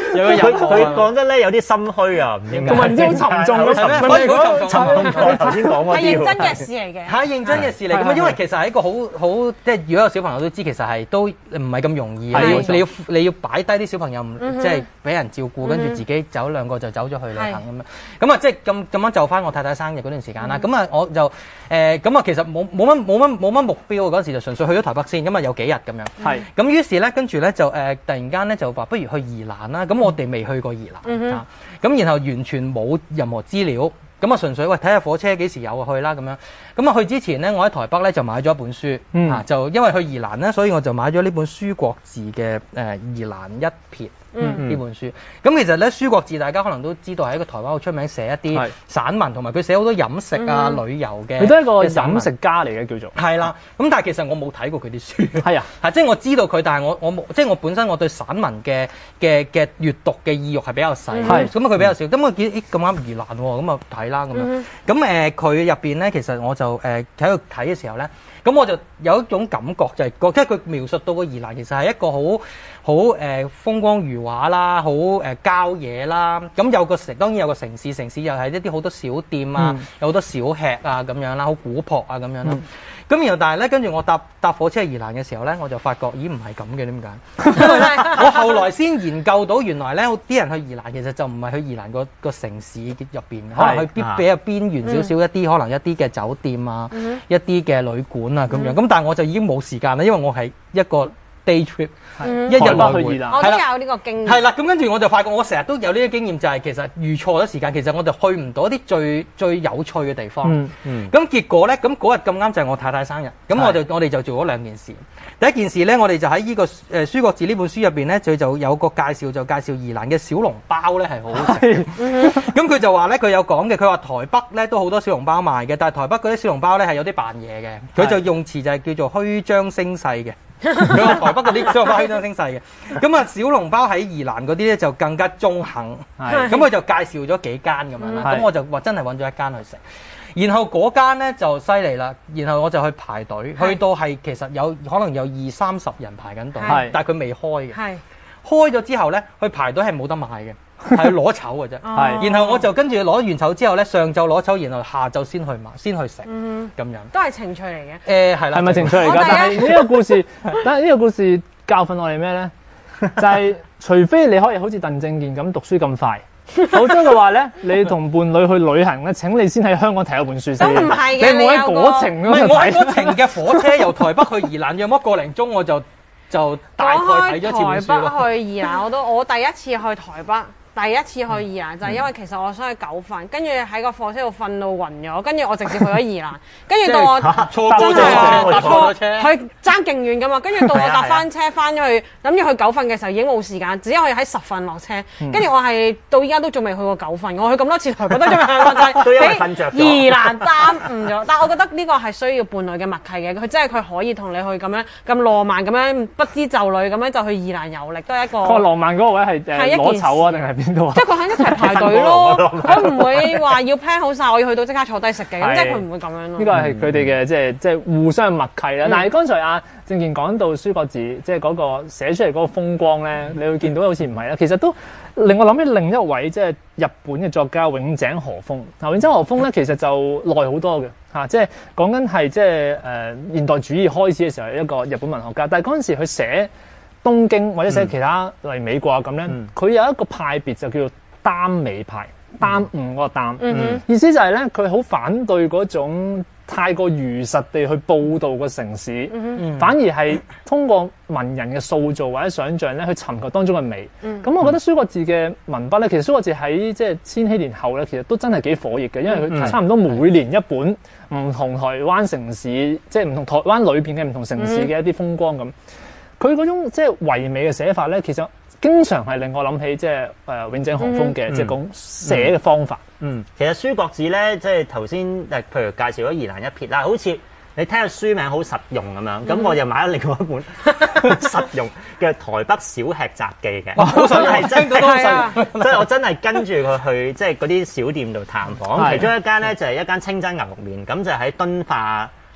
有個佢佢講得咧有啲心虛啊，唔知點解。 同埋唔知好沉重咁， 係咩？ 唔係好沉重， 沉重。頭先講嗰係啲認真嘅事嚟嘅。 係認真嘅事嚟㗎嘛，因為其實係一個好好即係如果有小朋友都知，其實係都唔係咁容易。你要你要你要擺低啲小朋友，即係俾人照顧，跟住自己走兩個就走咗去旅行咁樣。咁啊，即係咁咁樣就翻我太太生日嗰段時間啦。咁啊，我就誒咁啊，其實冇冇乜冇乜冇乜目標嗰陣時，就純粹去咗台北先。咁啊有幾日咁樣。係。咁於是咧，跟住咧就誒突然間咧就話不如去宜蘭啦。咁我哋未去過宜蘭啊。咁然後完全冇任何資料。咁啊，純粹喂睇下火車幾時有去啦咁樣。咁啊，去之前咧，我喺台北咧就買咗一本書，嗯、啊就因為去宜蘭咧，所以我就買咗呢本書國志嘅誒、呃、宜蘭一瞥呢、嗯、本書。咁其實咧，書國志大家可能都知道係一個台灣好出名寫一啲散文，同埋佢寫好多飲食啊、嗯、旅遊嘅。佢都係一個飲食家嚟嘅叫做。 係啦，咁但係其實我冇睇過佢啲書。 係啊， 係即係我知道佢，但係我我冇即係我本身我對散文嘅嘅嘅閱讀嘅意欲係比較細。係咁啊，佢比較少。咁我見咦咁啱宜蘭喎，咁啊睇啦咁樣。咁誒佢入邊咧，其實我就誒喺度睇嘅時候咧，咁我就有一種感覺就係、是，即係佢描述到個宜蘭其實係一個好好誒風光如畫啦，好誒郊野啦。咁有個城當然有個城市，城市又係一啲好多小店啊，嗯、有好多小吃啊咁樣啦，好古樸啊咁樣啦。咁、嗯、然後但係咧，跟住我搭搭火車去宜蘭嘅時候咧，我就發覺咦唔係咁嘅點解？因為咧我後來先研究到原來咧啲人去宜蘭其實就唔係去宜蘭個個城市入邊，可能去邊比較邊緣少少一啲，嗯、可能一啲嘅酒店啊，嗯、一啲嘅旅館啊咁樣。咁、嗯、但係我就已經冇時間啦，因為我係一個 day trip，、嗯、一日來回。 我都有呢個經驗。 係啦，咁跟住我就發覺我成日都有呢個經驗，就係其實預錯咗時間，其實我哋去唔到一啲最最有趣嘅地方。咁、嗯嗯、結果咧，咁嗰日咁啱就係我太太生日，咁我就我哋就做咗兩件事。第一件事咧，我哋就喺呢個誒書國志呢本書入邊咧，佢就有個介紹，就介紹宜蘭嘅小籠包咧係好好食。咁佢就話咧，佢有講嘅，佢話台北咧都好多小籠包賣嘅，但係台北嗰啲小籠包咧係有啲扮嘢嘅，佢就用詞就係叫做虛張聲勢嘅。佢話台北嗰啲小籠包虛張聲勢嘅，咁啊小籠包喺宜蘭嗰啲咧就更加中肯。咁佢就介紹咗幾間咁樣啦，咁我就話真係揾咗一間去食。然後嗰間咧就犀利啦，然後我就去排隊，去到係其實有可能有二三十人排緊隊，但係佢未開嘅。開咗之後咧，去排隊係冇得買嘅，係攞籌嘅啫。係，然後我就跟住攞完籌之後咧，上晝攞籌，然後下晝先去買，先去食，咁樣都係情趣嚟嘅。 誒係啦， 係咪情趣嚟㗎？但係呢個故事，但係呢個故事教訓我哋咩咧？就係除非你可以好似鄧正健咁讀書咁快。否則嘅話咧，你同伴侶去旅行咧，請你先喺香港睇一本書先。 咁唔係嘅， 你冇喺嗰程咁樣睇。唔係我喺嗰程嘅火車由台北去宜蘭，約莫個零鐘我就就大概睇咗一次本書咯。 台北去宜蘭我都我第一次去台北。第一次去宜蘭就係因為其實我想去九份，跟住喺個火車度瞓到暈咗，跟住我直接去咗宜蘭，跟住到我真係搭錯車，去爭勁遠噶嘛，跟住到我搭翻車翻咗去，諗住去九份嘅時候已經冇時間，只可以喺十份落車，跟住我係到依家都仲未去過九份，我去咁多次台北都仲未去過，就係俾宜蘭耽誤咗。但係我覺得呢個係需要伴侶嘅默契嘅，佢真係佢可以同你去咁樣咁浪漫咁樣不知就裡咁樣就去宜蘭遊歷，都係一個。 個浪漫嗰個位係誒攞籌啊定係邊？即係佢喺一齊排隊咯，佢唔會話要 plan 好晒，我要去到即刻坐低食嘅，咁即係佢唔會咁樣咯。 呢個係佢哋嘅即係即係互相默契啦。嗯、但係剛才阿正健講到書國志，即係嗰個寫出嚟嗰個風光咧，你會見到好似唔係啦。其實都令我諗起另一位即係日本嘅作家永井荷風。嗱，永井荷風咧其實就耐好多嘅嚇，即係講緊係即係誒現代主義開始嘅時候一個日本文學家，但係嗰陣時佢寫東京或者寫其他例如美國啊咁咧，佢、嗯、有一個派別就叫做耽美派，耽誤嗰個耽，嗯、意思就係咧佢好反對嗰種太過如實地去報導個城市，嗯、反而係通過文人嘅塑造或者想像咧去尋求當中嘅美。咁、嗯、我覺得書國志嘅文筆咧，其實書國志喺即係千禧年後咧，其實都真係幾火熱嘅，因為佢差唔多每年一本唔同台灣城市，即係唔同台灣裏邊嘅唔同城市嘅一啲風光咁。佢嗰種即係唯美嘅寫法咧，其實經常係令我諗起即係誒永井荷風嘅即係講寫嘅方法。 嗯，其實書國志咧，即係頭先誒，譬如介紹咗宜蘭一瞥啦，好似你聽個書名好實用咁樣，咁、嗯、我又買咗另外一本實用嘅《台北小吃雜記》嘅。哇，好實用，係真係好實用，即係我真係跟住佢去即係嗰啲小店度探訪，其中一間咧就係一間清真牛肉麵，咁就喺敦化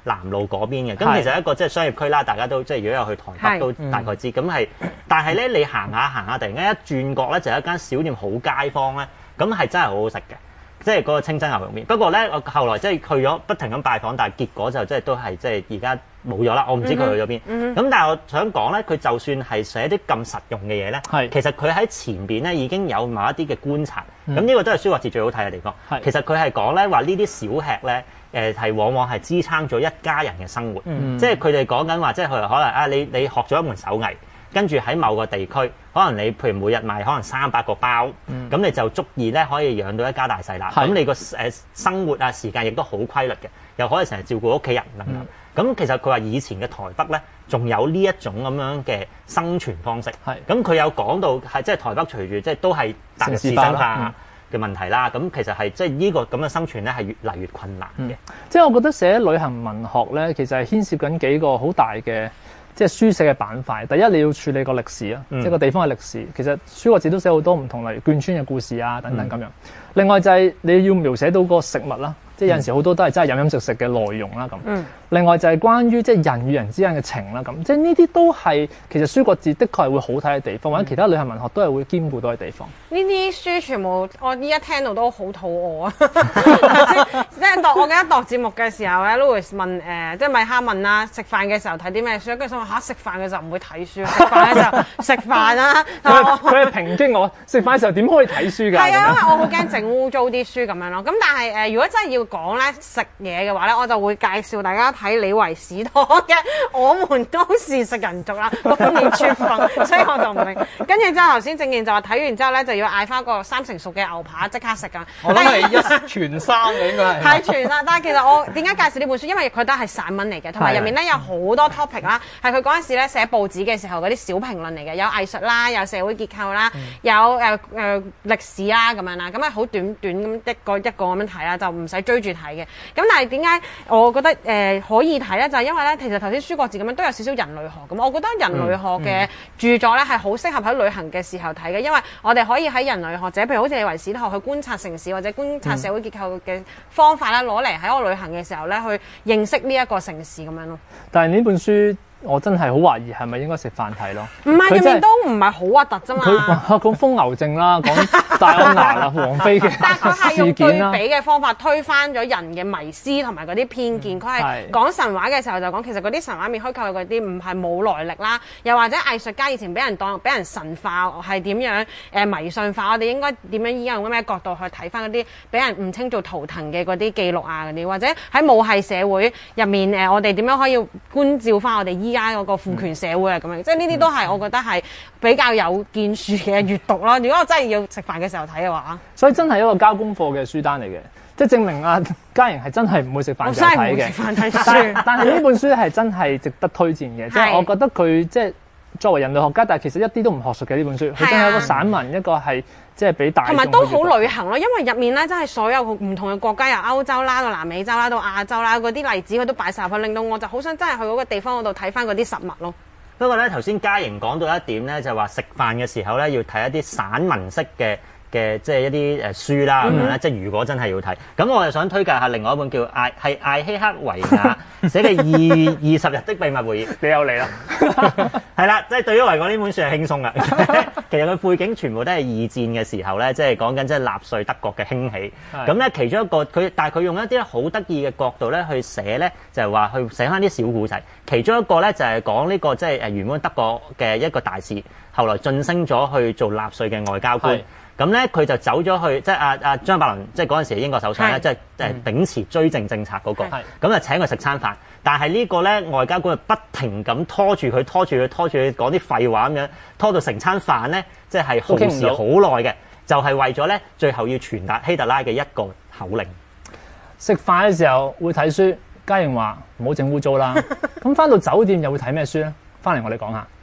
南路嗰邊嘅。咁其實一個即係商業區啦，大家都即係如果有去台北都大概知。咁係、嗯，但係咧你行下行下，突然間一轉角咧就有一間小店好街坊咧，咁係真係好好食嘅。即係嗰個清真牛肉麵。不過咧，我後來即係去咗不停咁拜訪，但係結果就即係都係即係而家冇咗啦。我唔知佢去咗邊。咁、嗯嗯、但係我想講咧，佢就算係寫啲咁實用嘅嘢咧，其實佢喺前邊咧已經有某一啲嘅觀察。咁呢、嗯、個都係書畫節最好睇嘅地方。其實佢係講咧話呢啲小吃咧，誒、呃、係往往係支撐咗一家人嘅生活。嗯、即係佢哋講緊話，即係佢可能啊，你你學咗一門手藝。跟住喺某個地區，可能你譬如每日賣可能三百個包，咁、嗯、你就足以咧可以養到一家大細啦。咁你個誒生活啊時間亦都好規律嘅，又可以成日照顧屋企人等等。咁、嗯、其實佢話以前嘅台北咧，仲有呢一種咁樣嘅生存方式。咁佢有講到係即係台北隨住即係都係大城市化嘅問題啦。咁、嗯、其實係即係呢個咁嘅生存咧係越嚟越困難嘅、嗯。即係我覺得寫旅行文學咧，其實係牽涉緊幾個好大嘅。即係書寫嘅板塊，第一你要處理個歷史啊，嗯、即係個地方嘅歷史。其實書畫節都寫好多唔同，例如眷村嘅故事啊等等咁樣。嗯、另外就係你要描寫到個食物啦，即係有陣時好多都係真係飲飲食食嘅內容啦咁。嗯、另外就係關於即係人與人之間嘅情啦咁，即係呢啲都係其實書畫節的確係會好睇嘅地方，或者其他旅行文學都係會兼顧到嘅地方。呢啲書全部我依家聽到都好肚餓啊！即係度我記得度節目嘅時候咧，Louis 問誒、呃，即係米哈問啦，食飯嘅時候睇啲咩書？跟住想話嚇，食飯嘅時候唔會睇書，食飯嘅時候食飯啦。佢係抨擊我食飯嘅時候點可以睇書㗎？係啊，因為我好驚整污糟啲書咁樣咯。咁但係誒、呃，如果真係要講咧食嘢嘅話咧，我就會介紹大家睇李維史陀嘅《我們都是食人族》啦，個封面絕憤，所以我就唔明。跟住之後頭先正健就話睇完之後咧就要嗌翻個三成熟嘅牛扒即刻食㗎。 我諗係一全三嘅應該係。係全啦，但係其實我點解介紹呢本書？因為佢都係散文嚟嘅，同埋入面咧有好多 topic 啦，係佢嗰陣時咧寫報紙嘅時候嗰啲小評論嚟嘅，有藝術啦，有社會結構啦，嗯、有誒誒、呃、歷史啦咁樣啦，咁係好短短咁一個一個咁樣睇啦，就唔使追住睇嘅。咁但係點解我覺得誒、呃、可以睇咧？就係、是、因為咧，其實頭先書國字咁樣都有少少人類學咁，我覺得人類學嘅著作咧係好適合喺旅行嘅時候睇嘅，因為我哋可以喺人類學者，譬如好似李維史陀去觀察城市或者觀察社會結構嘅方法咧，攞嚟喺我旅行嘅時候咧去認識呢一個城市咁樣咯。但係呢本書。我真係好懷疑係咪應該食飯睇咯？唔係，入面都唔係好核突啫嘛。佢講瘋牛症啦，講戴安娜啦、王妃嘅事件啦。但係佢係用對比嘅方法推翻咗人嘅迷思同埋嗰啲偏見。佢係、嗯、講神話嘅時候就講，其實嗰啲神話面虛構嘅嗰啲唔係冇來歷啦，又或者藝術家以前俾人當俾人神化係點樣誒、呃、迷信化，我哋應該點樣依家用咩角度去睇翻嗰啲俾人誤稱做圖騰嘅嗰啲記錄啊嗰啲，或者喺母系社會入面誒、呃，我哋點樣可以觀照翻我哋依而家嗰個父權社會啊，咁樣、嗯、即係呢啲都係我覺得係比較有建樹嘅閱讀咯。如果我真係要食飯嘅時候睇嘅話，所以真係一個交功課嘅書單嚟嘅，即係證明啊嘉瑩係真係唔會食飯就睇嘅。食飯睇書，但係呢本書係真係值得推薦嘅，即係我覺得佢即係作為人類學家，但係其實一啲都唔學術嘅呢本書，佢真係一個散文，一個係即係俾大眾同埋都好旅行咯，因為入面咧真係所有唔同嘅國家，由歐洲啦到南美洲啦到亞洲啦嗰啲例子，佢都擺晒入去，令到我就好想真係去嗰個地方嗰度睇翻嗰啲實物咯。不過咧，頭先嘉瑩講到一點咧，就係話食飯嘅時候咧，要睇一啲散文式嘅嘅即係一啲誒書啦咁樣咧，即係如果真係要睇，咁我就想推介下另外一本叫艾係艾希克維亞寫嘅《二二十日的秘密會議》，你又嚟啦，係啦，即係對於我嚟講呢本書係輕鬆嘅。其實佢背景全部都係二戰嘅時候咧，即係講緊即係納粹德國嘅興起。咁咧其中一個佢，但係佢用一啲好得意嘅角度咧去寫咧，就係話去寫翻啲小故仔。其中一個咧就係講呢個即係誒原本德國嘅一個大使，後來晉升咗去做納粹嘅外交官。咁咧佢就走咗去，即係阿阿張伯倫，即係嗰陣時英國首相咧，即係誒秉持追政政策嗰、那個，咁就請佢食餐飯。但係呢個咧外交官不停咁拖住佢，拖住佢，拖住佢講啲廢話咁樣，拖到成餐飯咧，即係耗時好耐嘅，就係、是、為咗咧最後要傳達希特拉嘅一個口令。食飯嘅時候會睇書，嘉瑩話唔好整污糟啦。咁翻到酒店又會睇咩書咧？翻嚟我哋講下。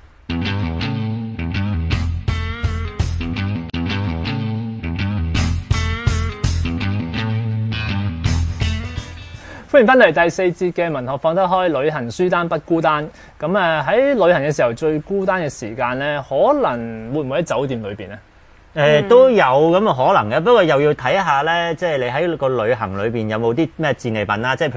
歡迎翻嚟第四節嘅文學放得開，旅行書單不孤單。咁誒喺旅行嘅時候最孤單嘅時間咧，可能會唔會喺酒店裏邊咧？誒、呃嗯、都有咁嘅可能嘅，不過又要睇下咧，即係你喺個旅行裏邊有冇啲咩戰利品啦，即係譬如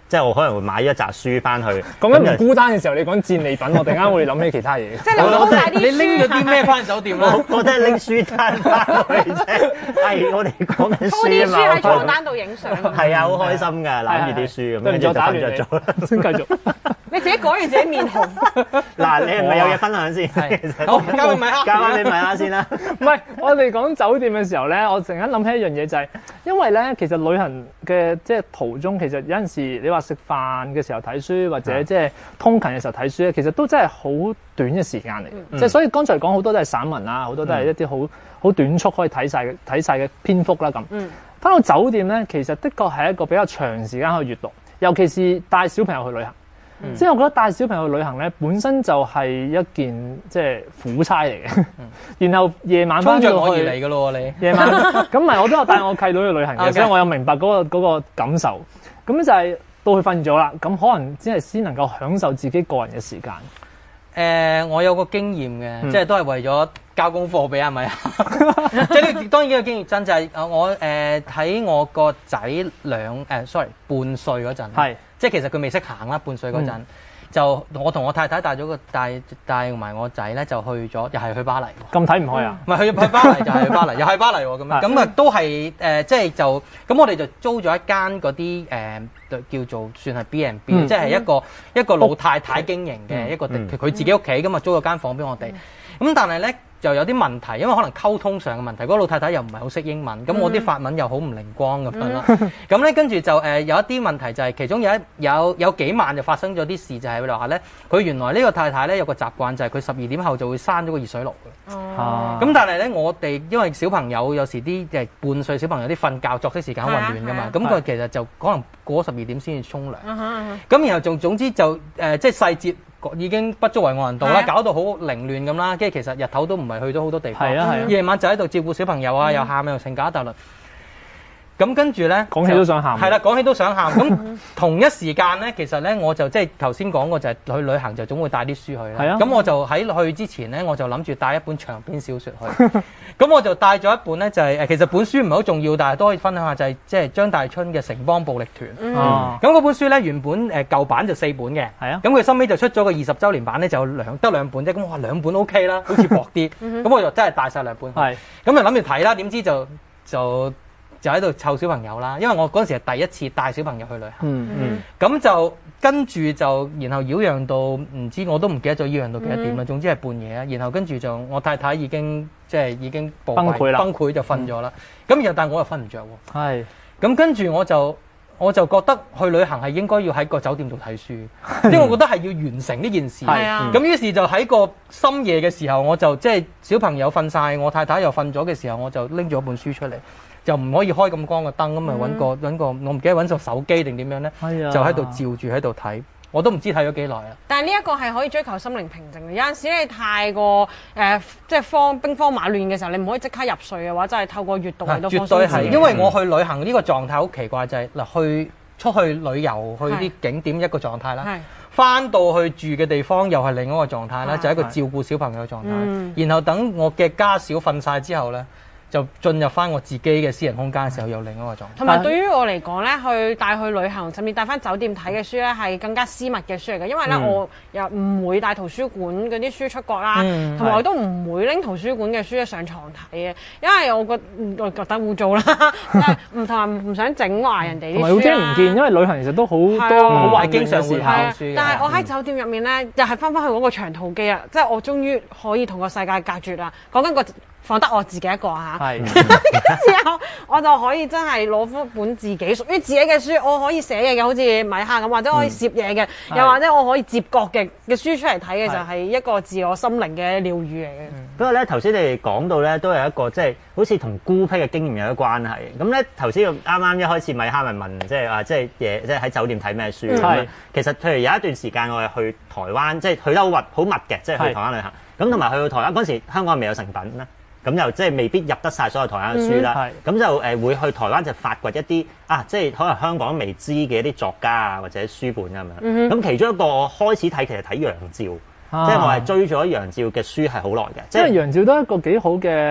即係我可能會買一紮書翻去。 咁樣唔孤單嘅時候，你講戰利品，我突然間會諗起其他嘢。 即係你攞晒啲書， 你拎咗啲咩翻酒店咧？ 我真係拎書單翻去啫。係我哋講緊書啊嘛。 鋪啲書喺床單度影相。 係啊，好開心㗎，攬住啲書咁，跟住就瞓着咗啦。 先繼續。 你自己講完自己面紅。 嗱，你係咪有嘢分享先？ 好，交俾米哈， 交翻俾米哈先啦。 唔係，我哋講酒店嘅時候咧，我突然間諗起一樣嘢就係，因為咧其實旅行嘅即係途中，其實有陣時你話食飯嘅時候睇書，或者即係通勤嘅時候睇書咧，其實都真係好短嘅時間嚟嘅。即係所以剛才講好多都係散文啊，好多都係一啲好好短促可以睇晒嘅睇曬嘅篇幅啦咁。翻到酒店咧，其實的確係一個比較長時間去閱讀，尤其是帶小朋友去旅行。嗯、即係我覺得帶小朋友去旅行咧，本身就係一件即係苦差嚟嘅。嗯、然後夜晚翻到去， 我而嚟嘅咯你。 夜晚咁唔係，我都有帶我契女去旅行嘅， Okay. 所以我有明白嗰、嗰個嗰個感受。咁就係到佢瞓咗啦，咁可能只係先能夠享受自己個人嘅時間。誒、 呃，我有個經驗嘅，嗯、即係都係為咗交功課俾阿米哈。即係呢，當然呢個經驗真就係、是、我誒睇、呃、我個仔兩誒，sorry 半歲嗰陣。係。即係其實佢未識行啦，半歲嗰陣、嗯、就我同我太太帶咗個帶帶埋我仔咧，就去咗，又係去巴黎。 咁睇唔開啊？ 唔係、嗯、去去巴黎就係去巴黎，又係巴黎喎咁樣。咁啊都係誒、呃，即係就咁我哋就租咗一間嗰啲誒叫做算係 B and B，、嗯、即係一個、嗯、一個老太太經營嘅、嗯、一個佢、嗯、自己屋企咁啊租咗間房俾我哋。咁、嗯、但係咧。就有啲問題，因為可能溝通上嘅問題，嗰、那個老太太又唔係好識英文，咁、嗯、我啲法文又好唔靈光咁樣啦。咁咧跟住就誒、呃、有一啲問題就係、是、其中有一有有幾晚就發生咗啲事，就係話咧，佢原來呢個太太咧有個習慣就係佢十二點後就會閂咗個熱水爐嘅。哦。咁但係咧我哋因為小朋友有時啲誒半歲小朋友啲瞓覺作息時間混亂㗎嘛，咁佢、啊、其實就可能過咗十二點先至沖涼。咁、啊、然後仲總之就誒、呃、即係細節。已經不足為外人道啦，搞到好凌亂咁啦。跟住其實日頭都唔係去咗好多地方，係啊係啊，夜晚就喺度照顧小朋友啊，又喊又成搞一大輪。咁跟住咧， 講起都想喊。係啦，講起都想喊。咁同一時間咧，其實咧我就即係頭先講過，就係去旅行就總會帶啲書去啦。係啊。咁我就喺去之前咧，我就諗住帶一本長篇小説去。咁我就帶咗一本咧，就係、是、誒，其實本書唔係好重要，但係都可以分享下，就係即係張大春嘅《城邦暴力團》。嗯。咁嗰、嗯、本書咧，原本誒舊版就四本嘅。係啊。咁佢收尾就出咗個二十週年版咧，就有兩得兩本啫。咁我話兩本 OK 啦，好似薄啲。咁我就真係帶晒兩本。係。咁就諗住睇啦，點知就就。就喺度湊小朋友啦，因為我嗰陣時係第一次帶小朋友去旅行，嗯嗯，咁就跟住就然後擾攘到唔知我都唔記得咗擾攘到幾多點啦，嗯、總之係半夜啊，然後跟住就我太太已經即係已經崩潰啦，崩潰就瞓咗啦，咁、嗯、然後但係我又瞓唔着喎，係是，咁跟住我就我就覺得去旅行係應該要喺個酒店度睇書，因為我覺得係要完成呢件事，係啊，咁於是就喺個深夜嘅時候，我就即係小朋友瞓晒，我太太又瞓咗嘅時候，我就拎咗一本書出嚟。就唔可以開咁光嘅燈，咁咪揾個揾個，我唔記得揾個手機定點樣咧，哎、呀就喺度照住喺度睇，我都唔知睇咗幾耐啦。但係呢一個係可以追求心靈平靜嘅，有陣時你太過誒、呃，即係慌兵荒馬亂嘅時候，你唔可以即刻入睡嘅話，就係、是、透過閱讀嚟到放鬆自己。絕對係，因為我去旅行呢個狀態好奇怪，就係、是、嗱去出去旅遊去啲景點一個狀態啦，翻到去住嘅地方又係另一個狀態啦，就係一個照顧小朋友嘅狀態。嗯、然後等我嘅家小瞓晒之後咧，就進入翻我自己嘅私人空間嘅時候，有另一個狀態。同埋對於我嚟講咧，去帶去旅行，甚至帶翻酒店睇嘅書咧，係更加私密嘅書嚟嘅。因為咧，嗯、我又唔會帶圖書館嗰啲書出國啦，同埋、嗯、我都唔會拎圖書館嘅書上床睇嘅，因為我覺我覺得污糟啦，唔同埋唔想整壞人哋啲書啦。同埋好驚唔見，因為旅行其實都好多好壞，經常會考書嘅。但係我喺酒店入面咧，又係翻返去嗰個長途機啊！即係我終於可以同個世界隔絕啦。講緊個。放得我自己一個嚇，係嘅時候我就可以真係攞翻本自己屬於自己嘅書，我可以寫嘢嘅，好似米哈咁，或者可以攝嘢嘅，嗯、又或者我可以接角嘅嘅書出嚟睇嘅，就係一個自我心靈嘅療愈嚟嘅。 不過咧，頭先你哋講到咧，都係一個即係、就是、好似同孤僻嘅經驗有啲關係。咁咧頭先啱啱一開始米哈咪問，即係話即係嘢，即係喺酒店睇咩書咁樣。其實譬如有一段時間我係去台灣，即係去得好密好密嘅，即係去台灣旅行。咁同埋去到台灣嗰陣時，香港未有成品咧。咁就即係未必入得晒所有台灣嘅書啦。咁、嗯、就誒會去台灣就發掘一啲啊，即係可能香港未知嘅一啲作家啊或者書本咁樣。咁、嗯、其中一個我開始睇其實睇楊照，啊、即係我係追咗楊照嘅書係好耐嘅。即係楊照都係一個幾好嘅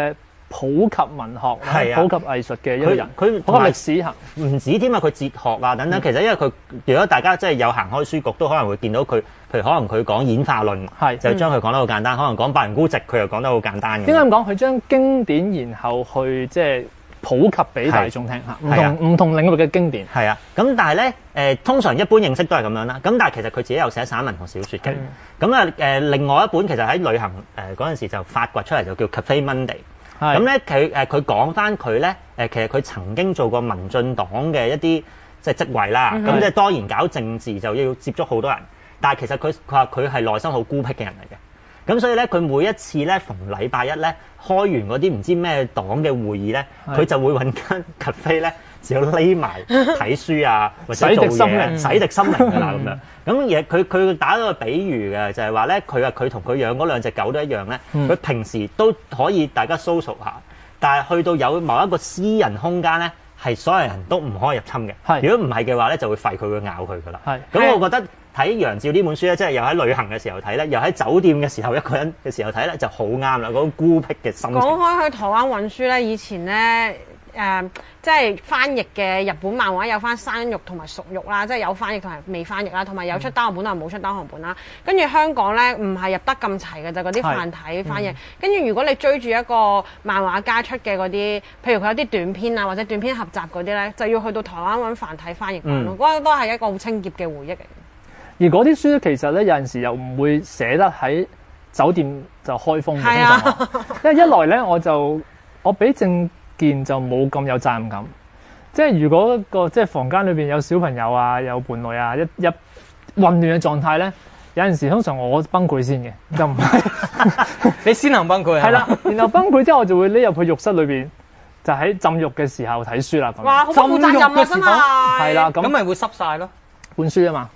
普及文學、普及藝術嘅一個人， 佢普及歷史行唔止添啊！佢哲學啊等等，其實因為佢如果大家真係有行開書局，都可能會見到佢，譬如可能佢講演化論，就將佢講得好簡單；可能講百年孤寂，佢又講得好簡單。 點解咁講？佢將經典然後去即係普及俾大眾聽嚇，唔同唔同領域嘅經典。 係啊，咁但係咧誒，通常一般認識都係咁樣啦。咁但係其實佢自己有寫散文同小説嘅。咁啊誒，另外一本其實喺旅行誒嗰陣時就發掘出嚟，就叫 Cafe Monday。咁咧佢誒佢講翻佢咧誒，其實佢曾經做過民進黨嘅一啲即係職位啦。咁即係當然搞政治就要接觸好多人，但係其實佢佢話佢係內心好孤僻嘅人嚟嘅。咁所以咧，佢每一次咧逢禮拜一咧開完嗰啲唔知咩黨嘅會議咧，佢就會揾間 cafe 咧，就要匿埋睇書啊，或者做嘢，洗滌心靈㗎啦咁樣。咁而佢佢打咗個比喻嘅，就係話咧，佢話佢同佢養嗰兩隻狗都一樣咧，佢、嗯、平時都可以大家 social 下，但係去到有某一個私人空間咧，係所有人都唔可以入侵嘅。如果唔係嘅話咧，就會吠佢會咬佢㗎啦。咁我覺得睇《楊照》呢本書咧，即係又喺旅行嘅時候睇咧，又喺酒店嘅時候一個人嘅時候睇咧，就好啱啦。嗰種孤僻嘅心情。 講開去台灣揾書咧，以前咧。誒、呃，即係翻譯嘅日本漫畫有翻生肉同埋熟肉啦，即係有翻譯同埋未翻譯啦，同埋有出單行本同埋冇出單行本啦。跟住香港咧唔係入得咁齊嘅，就嗰啲繁體翻譯。跟住、嗯、如果你追住一個漫畫家出嘅嗰啲，譬如佢有啲短篇啊或者短篇合集嗰啲咧，就要去到台灣揾繁體翻譯版咯。嗰、嗯、個都係一個好清潔嘅回憶嚟。 而嗰啲書其實咧有陣時又唔會寫得喺酒店就開封嘅， 係啊， 因為一來咧我就我俾正。件就冇咁有責任感，即係如果個即係房間裏邊有小朋友啊，有伴侶啊，一一混亂嘅狀態咧，有陣時通常我崩潰先嘅，就唔係你先能崩潰。 係啦，然後崩潰之後我就會匿入去浴室裏邊，就喺浸浴嘅時候睇書啦。 哇，好負責任啊，真係。 係啦，咁咪會濕晒咯， 本書啊嘛。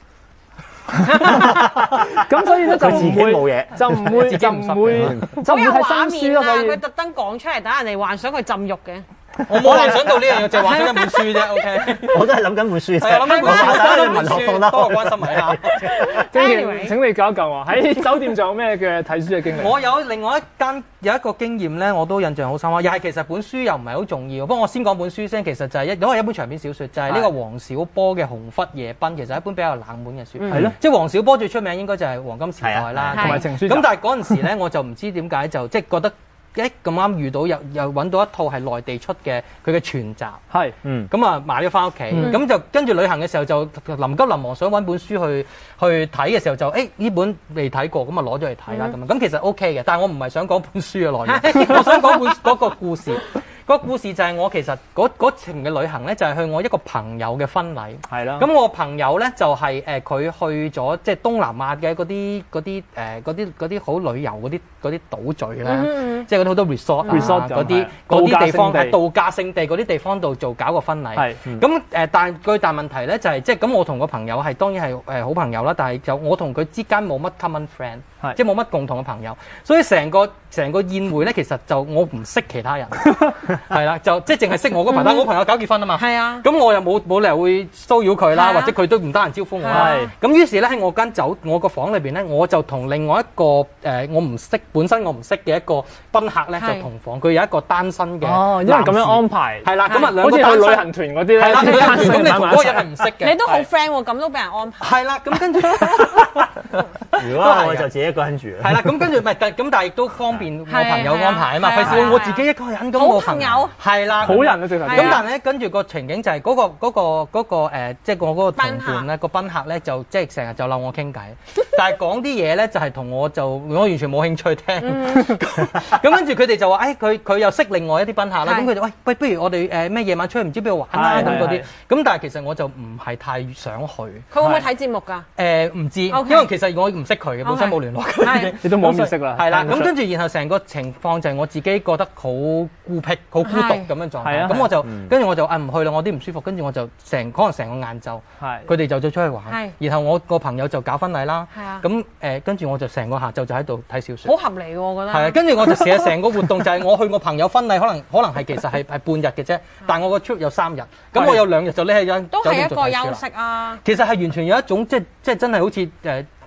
咁所以咧就自己冇嘢， 就唔會就唔會就唔會睇新書咯。所以佢特登講出嚟，等人哋幻想佢浸浴嘅。 我冇幻想到呢樣嘢，就係幻想一本書啫。O K， 我都係諗緊本書啫。 係諗緊本書， 睇下文學放得多關心埋下。 Anyway，請你教一教我喺酒店仲有咩嘅睇書嘅經歷？ 我有另外一間有一個經驗咧，我都印象好深刻。又係其實本書又唔係好重要，不過我先講本書先。其實就係一，因為一本長篇小説，就係呢個黃小波嘅《紅拂夜奔》，其實係一本比較冷門嘅書。係咯，即係黃小波最出名應該就係黃金時代啦， 同埋情書。 咁但係嗰陣時咧，我就唔知點解就即係覺得。一咁啱遇到又又揾到一套係內地出嘅佢嘅全集， 係， 嗯，咁啊買咗翻屋企，咁、嗯、就跟住旅行嘅時候就臨急臨忙想揾本書去去睇嘅時候就誒呢本未睇過，咁啊攞咗嚟睇啦咁啊，咁其實 O K 嘅，但係我唔係想講本書嘅內容，我想講本嗰個故事。個故事就係我其實嗰嗰程嘅旅行咧，就係去我一個朋友嘅婚禮。係啦。咁我朋友咧就係誒佢去咗即係東南亞嘅嗰啲嗰啲誒嗰啲嗰啲好旅遊嗰啲嗰啲島嶼咧，嗯、即係嗰啲好多 resort 啊嗰啲嗰啲地方係度假勝地嗰啲地方度做搞個婚禮。係。咁誒、嗯，但最大問題咧就係、是、即係咁，我同個朋友係當然係誒好朋友啦，但係就我同佢之間冇乜 common friend。即係冇乜共同嘅朋友，所以成個成個宴會咧，其實就我唔識其他人，係啦，就即係淨係識我嗰朋友，但我朋友搞結婚啊嘛，係啊，咁我又冇冇理由會騷擾佢啦，或者佢都唔得閒招呼我啦，咁於是咧喺我間酒我個房裏邊咧，我就同另外一個誒、呃、我唔識本身我唔識嘅一個賓客咧就同房，佢有一個單身嘅，哦，因為咁樣安排，係啦，咁啊兩個單身好似去旅行團嗰啲咧，係啦，旅行團咁你同嗰個人係唔識嘅， 你都好 friend 喎，咁都俾人安排， 係啦，咁跟住， 如果我就自己一個人住， 係啦，咁跟住唔係，咁但係亦都方便我朋友安排啊嘛，費事我自己一個人咁冇朋友，係啦，好人啊直頭。咁但係咧，跟住個情景就係嗰個嗰個嗰個誒，即係我嗰個同伴咧，個賓客咧就即係成日就鬧我傾偈，但係講啲嘢咧就係同我就我完全冇興趣聽。咁跟住佢哋就話：誒佢佢又識另外一啲賓客啦，咁佢就喂喂，不如我哋誒咩夜晚出去唔知邊度玩啦咁嗰啲。咁但係其實我就唔係太想去。 佢會唔會睇節目㗎？ 誒唔知，因為其實我唔識佢嘅，本身冇聯絡佢。你都冇面識啦。係啦，咁跟住然後成個情況就係我自己覺得好孤僻、好孤獨咁樣狀態。咁我就跟住我就啊唔去啦，我啲唔舒服。跟住我就成可能成個晏晝，佢哋就再出去玩。然後我個朋友就搞婚禮啦。咁誒跟住我就成個下晝就喺度睇小説。 好合理喎，我覺得。 係啊，跟住我就成日成個活動就係我去我朋友婚禮，可能可能係其實係係半日嘅啫。但係我個 trip 有三日，咁我有兩日就匿喺間酒店度睇書啦。 都係一個休息啊。 其實係完全有一種即係即係真係好似誒。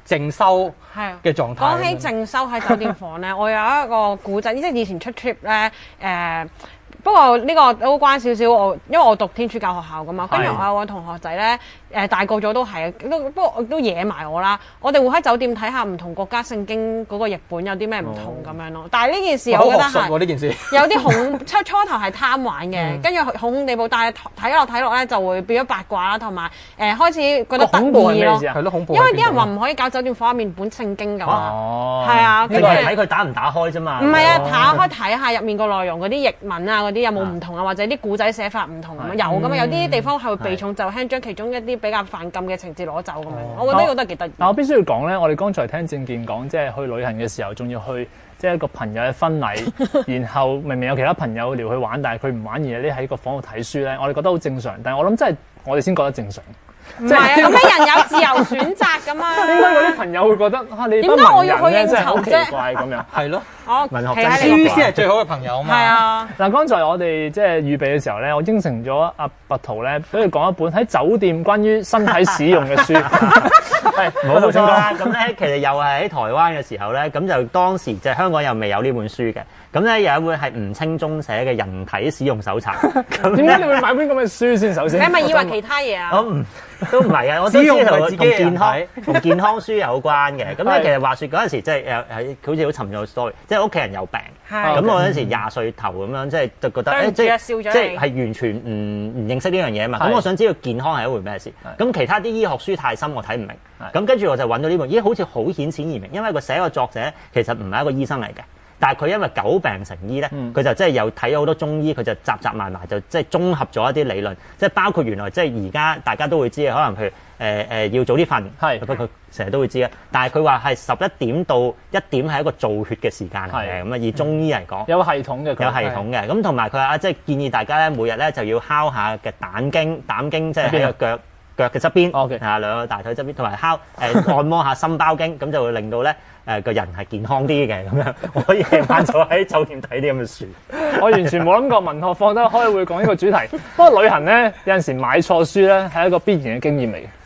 靜修嘅狀態。 講起靜修喺酒店房咧，我有一個古仔，即係以前出 trip 咧，誒、呃。不過呢個都關少少我，因為我讀天主教學校噶嘛，跟住我有個同學仔咧，誒大個咗都係，都不過都惹埋我啦。我哋會喺酒店睇下唔同國家聖經嗰個譯本有啲咩唔同咁樣咯。但係呢件事我覺得係呢件事有啲恐初初頭係貪玩嘅，跟住恐恐地步，但係睇落睇落咧就會變咗八卦啦，同埋誒開始覺得得意咯。 係咯，恐怖。 因為啲人話唔可以搞酒店房入面本聖經㗎嘛， 哦， 係啊， 跟住睇佢打唔打開啫嘛。 唔係啊，打開睇下入面個內容嗰啲譯文啊，嗰啲有冇唔同啊，或者啲古仔寫法唔同咁樣有噶嘛？有啲地方係會避重就輕，將其中一啲比較犯禁嘅情節攞走咁樣。我覺得呢個都係幾得意。 但我必須要講咧，我哋剛才聽正健講，即係去旅行嘅時候，仲要去即係一個朋友嘅婚禮，然後明明有其他朋友撩去玩，但係佢唔玩而匿喺個房度睇書咧，我哋覺得好正常。但係我諗真係我哋先覺得正常。 唔係啊，咁咩人有自由選擇㗎嘛？ 應該嗰啲朋友會覺得嚇你點解我要去應酬啫？ 好奇怪咁樣。係咯， 哦， 文學係啊， 書先係最好嘅朋友嘛。 係啊。 嗱，剛才我哋即係預備嘅時候咧，我應承咗阿拔圖咧，俾佢講一本喺酒店關於身體使用嘅書。 係冇錯啦。咁咧，其實又係喺台灣嘅時候咧，咁就當時就香港又未有呢本書嘅。咁咧有一本係吳清忠寫嘅《人體使用手冊》。咁點解你會買本咁嘅書先？首先， 你係咪以為其他嘢啊？ 我唔都唔係啊！我都知同同健康同健康書有關嘅。咁咧其實話説嗰陣時，即係誒係好似好沉重嘅 story，即係屋企人有病。咁我嗰陣時廿歲頭咁樣，即係就覺得誒，即係即係係完全唔唔認識呢樣嘢啊嘛。咁我想知道健康係一回咩事。咁其他啲醫學書太深，我睇唔明。咁跟住我就揾到呢本，咦？好似好顯淺易明，因為個寫個作者其實唔係一個醫生嚟嘅。但係佢因為久病成醫咧，佢、嗯、就即係有睇咗好多中醫，佢就集集埋埋就即係綜合咗一啲理論，即係包括原來即係而家大家都會知嘅，可能譬如誒誒、呃呃、要早啲瞓，係不過佢成日都會知啊。但係佢話係十一點到一點係一個造血嘅時間嚟嘅，咁啊以中醫嚟講、嗯、 有系統嘅， 有系統嘅。咁同埋佢話即係建議大家咧每日咧就要敲下嘅膽經，膽經即係喺個腳。腳嘅側邊，係啊 Okay. 兩個大腿側邊，同埋敲誒、呃、按摩下心包經，咁就會令到咧誒個人係健康啲嘅咁樣。我可以夜晚坐喺酒店睇啲咁嘅書。 我完全冇諗過文學放得開會講呢個主題。不過旅行咧有陣時買錯書咧係一個必然嘅經驗嚟嘅。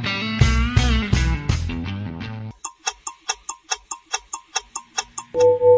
you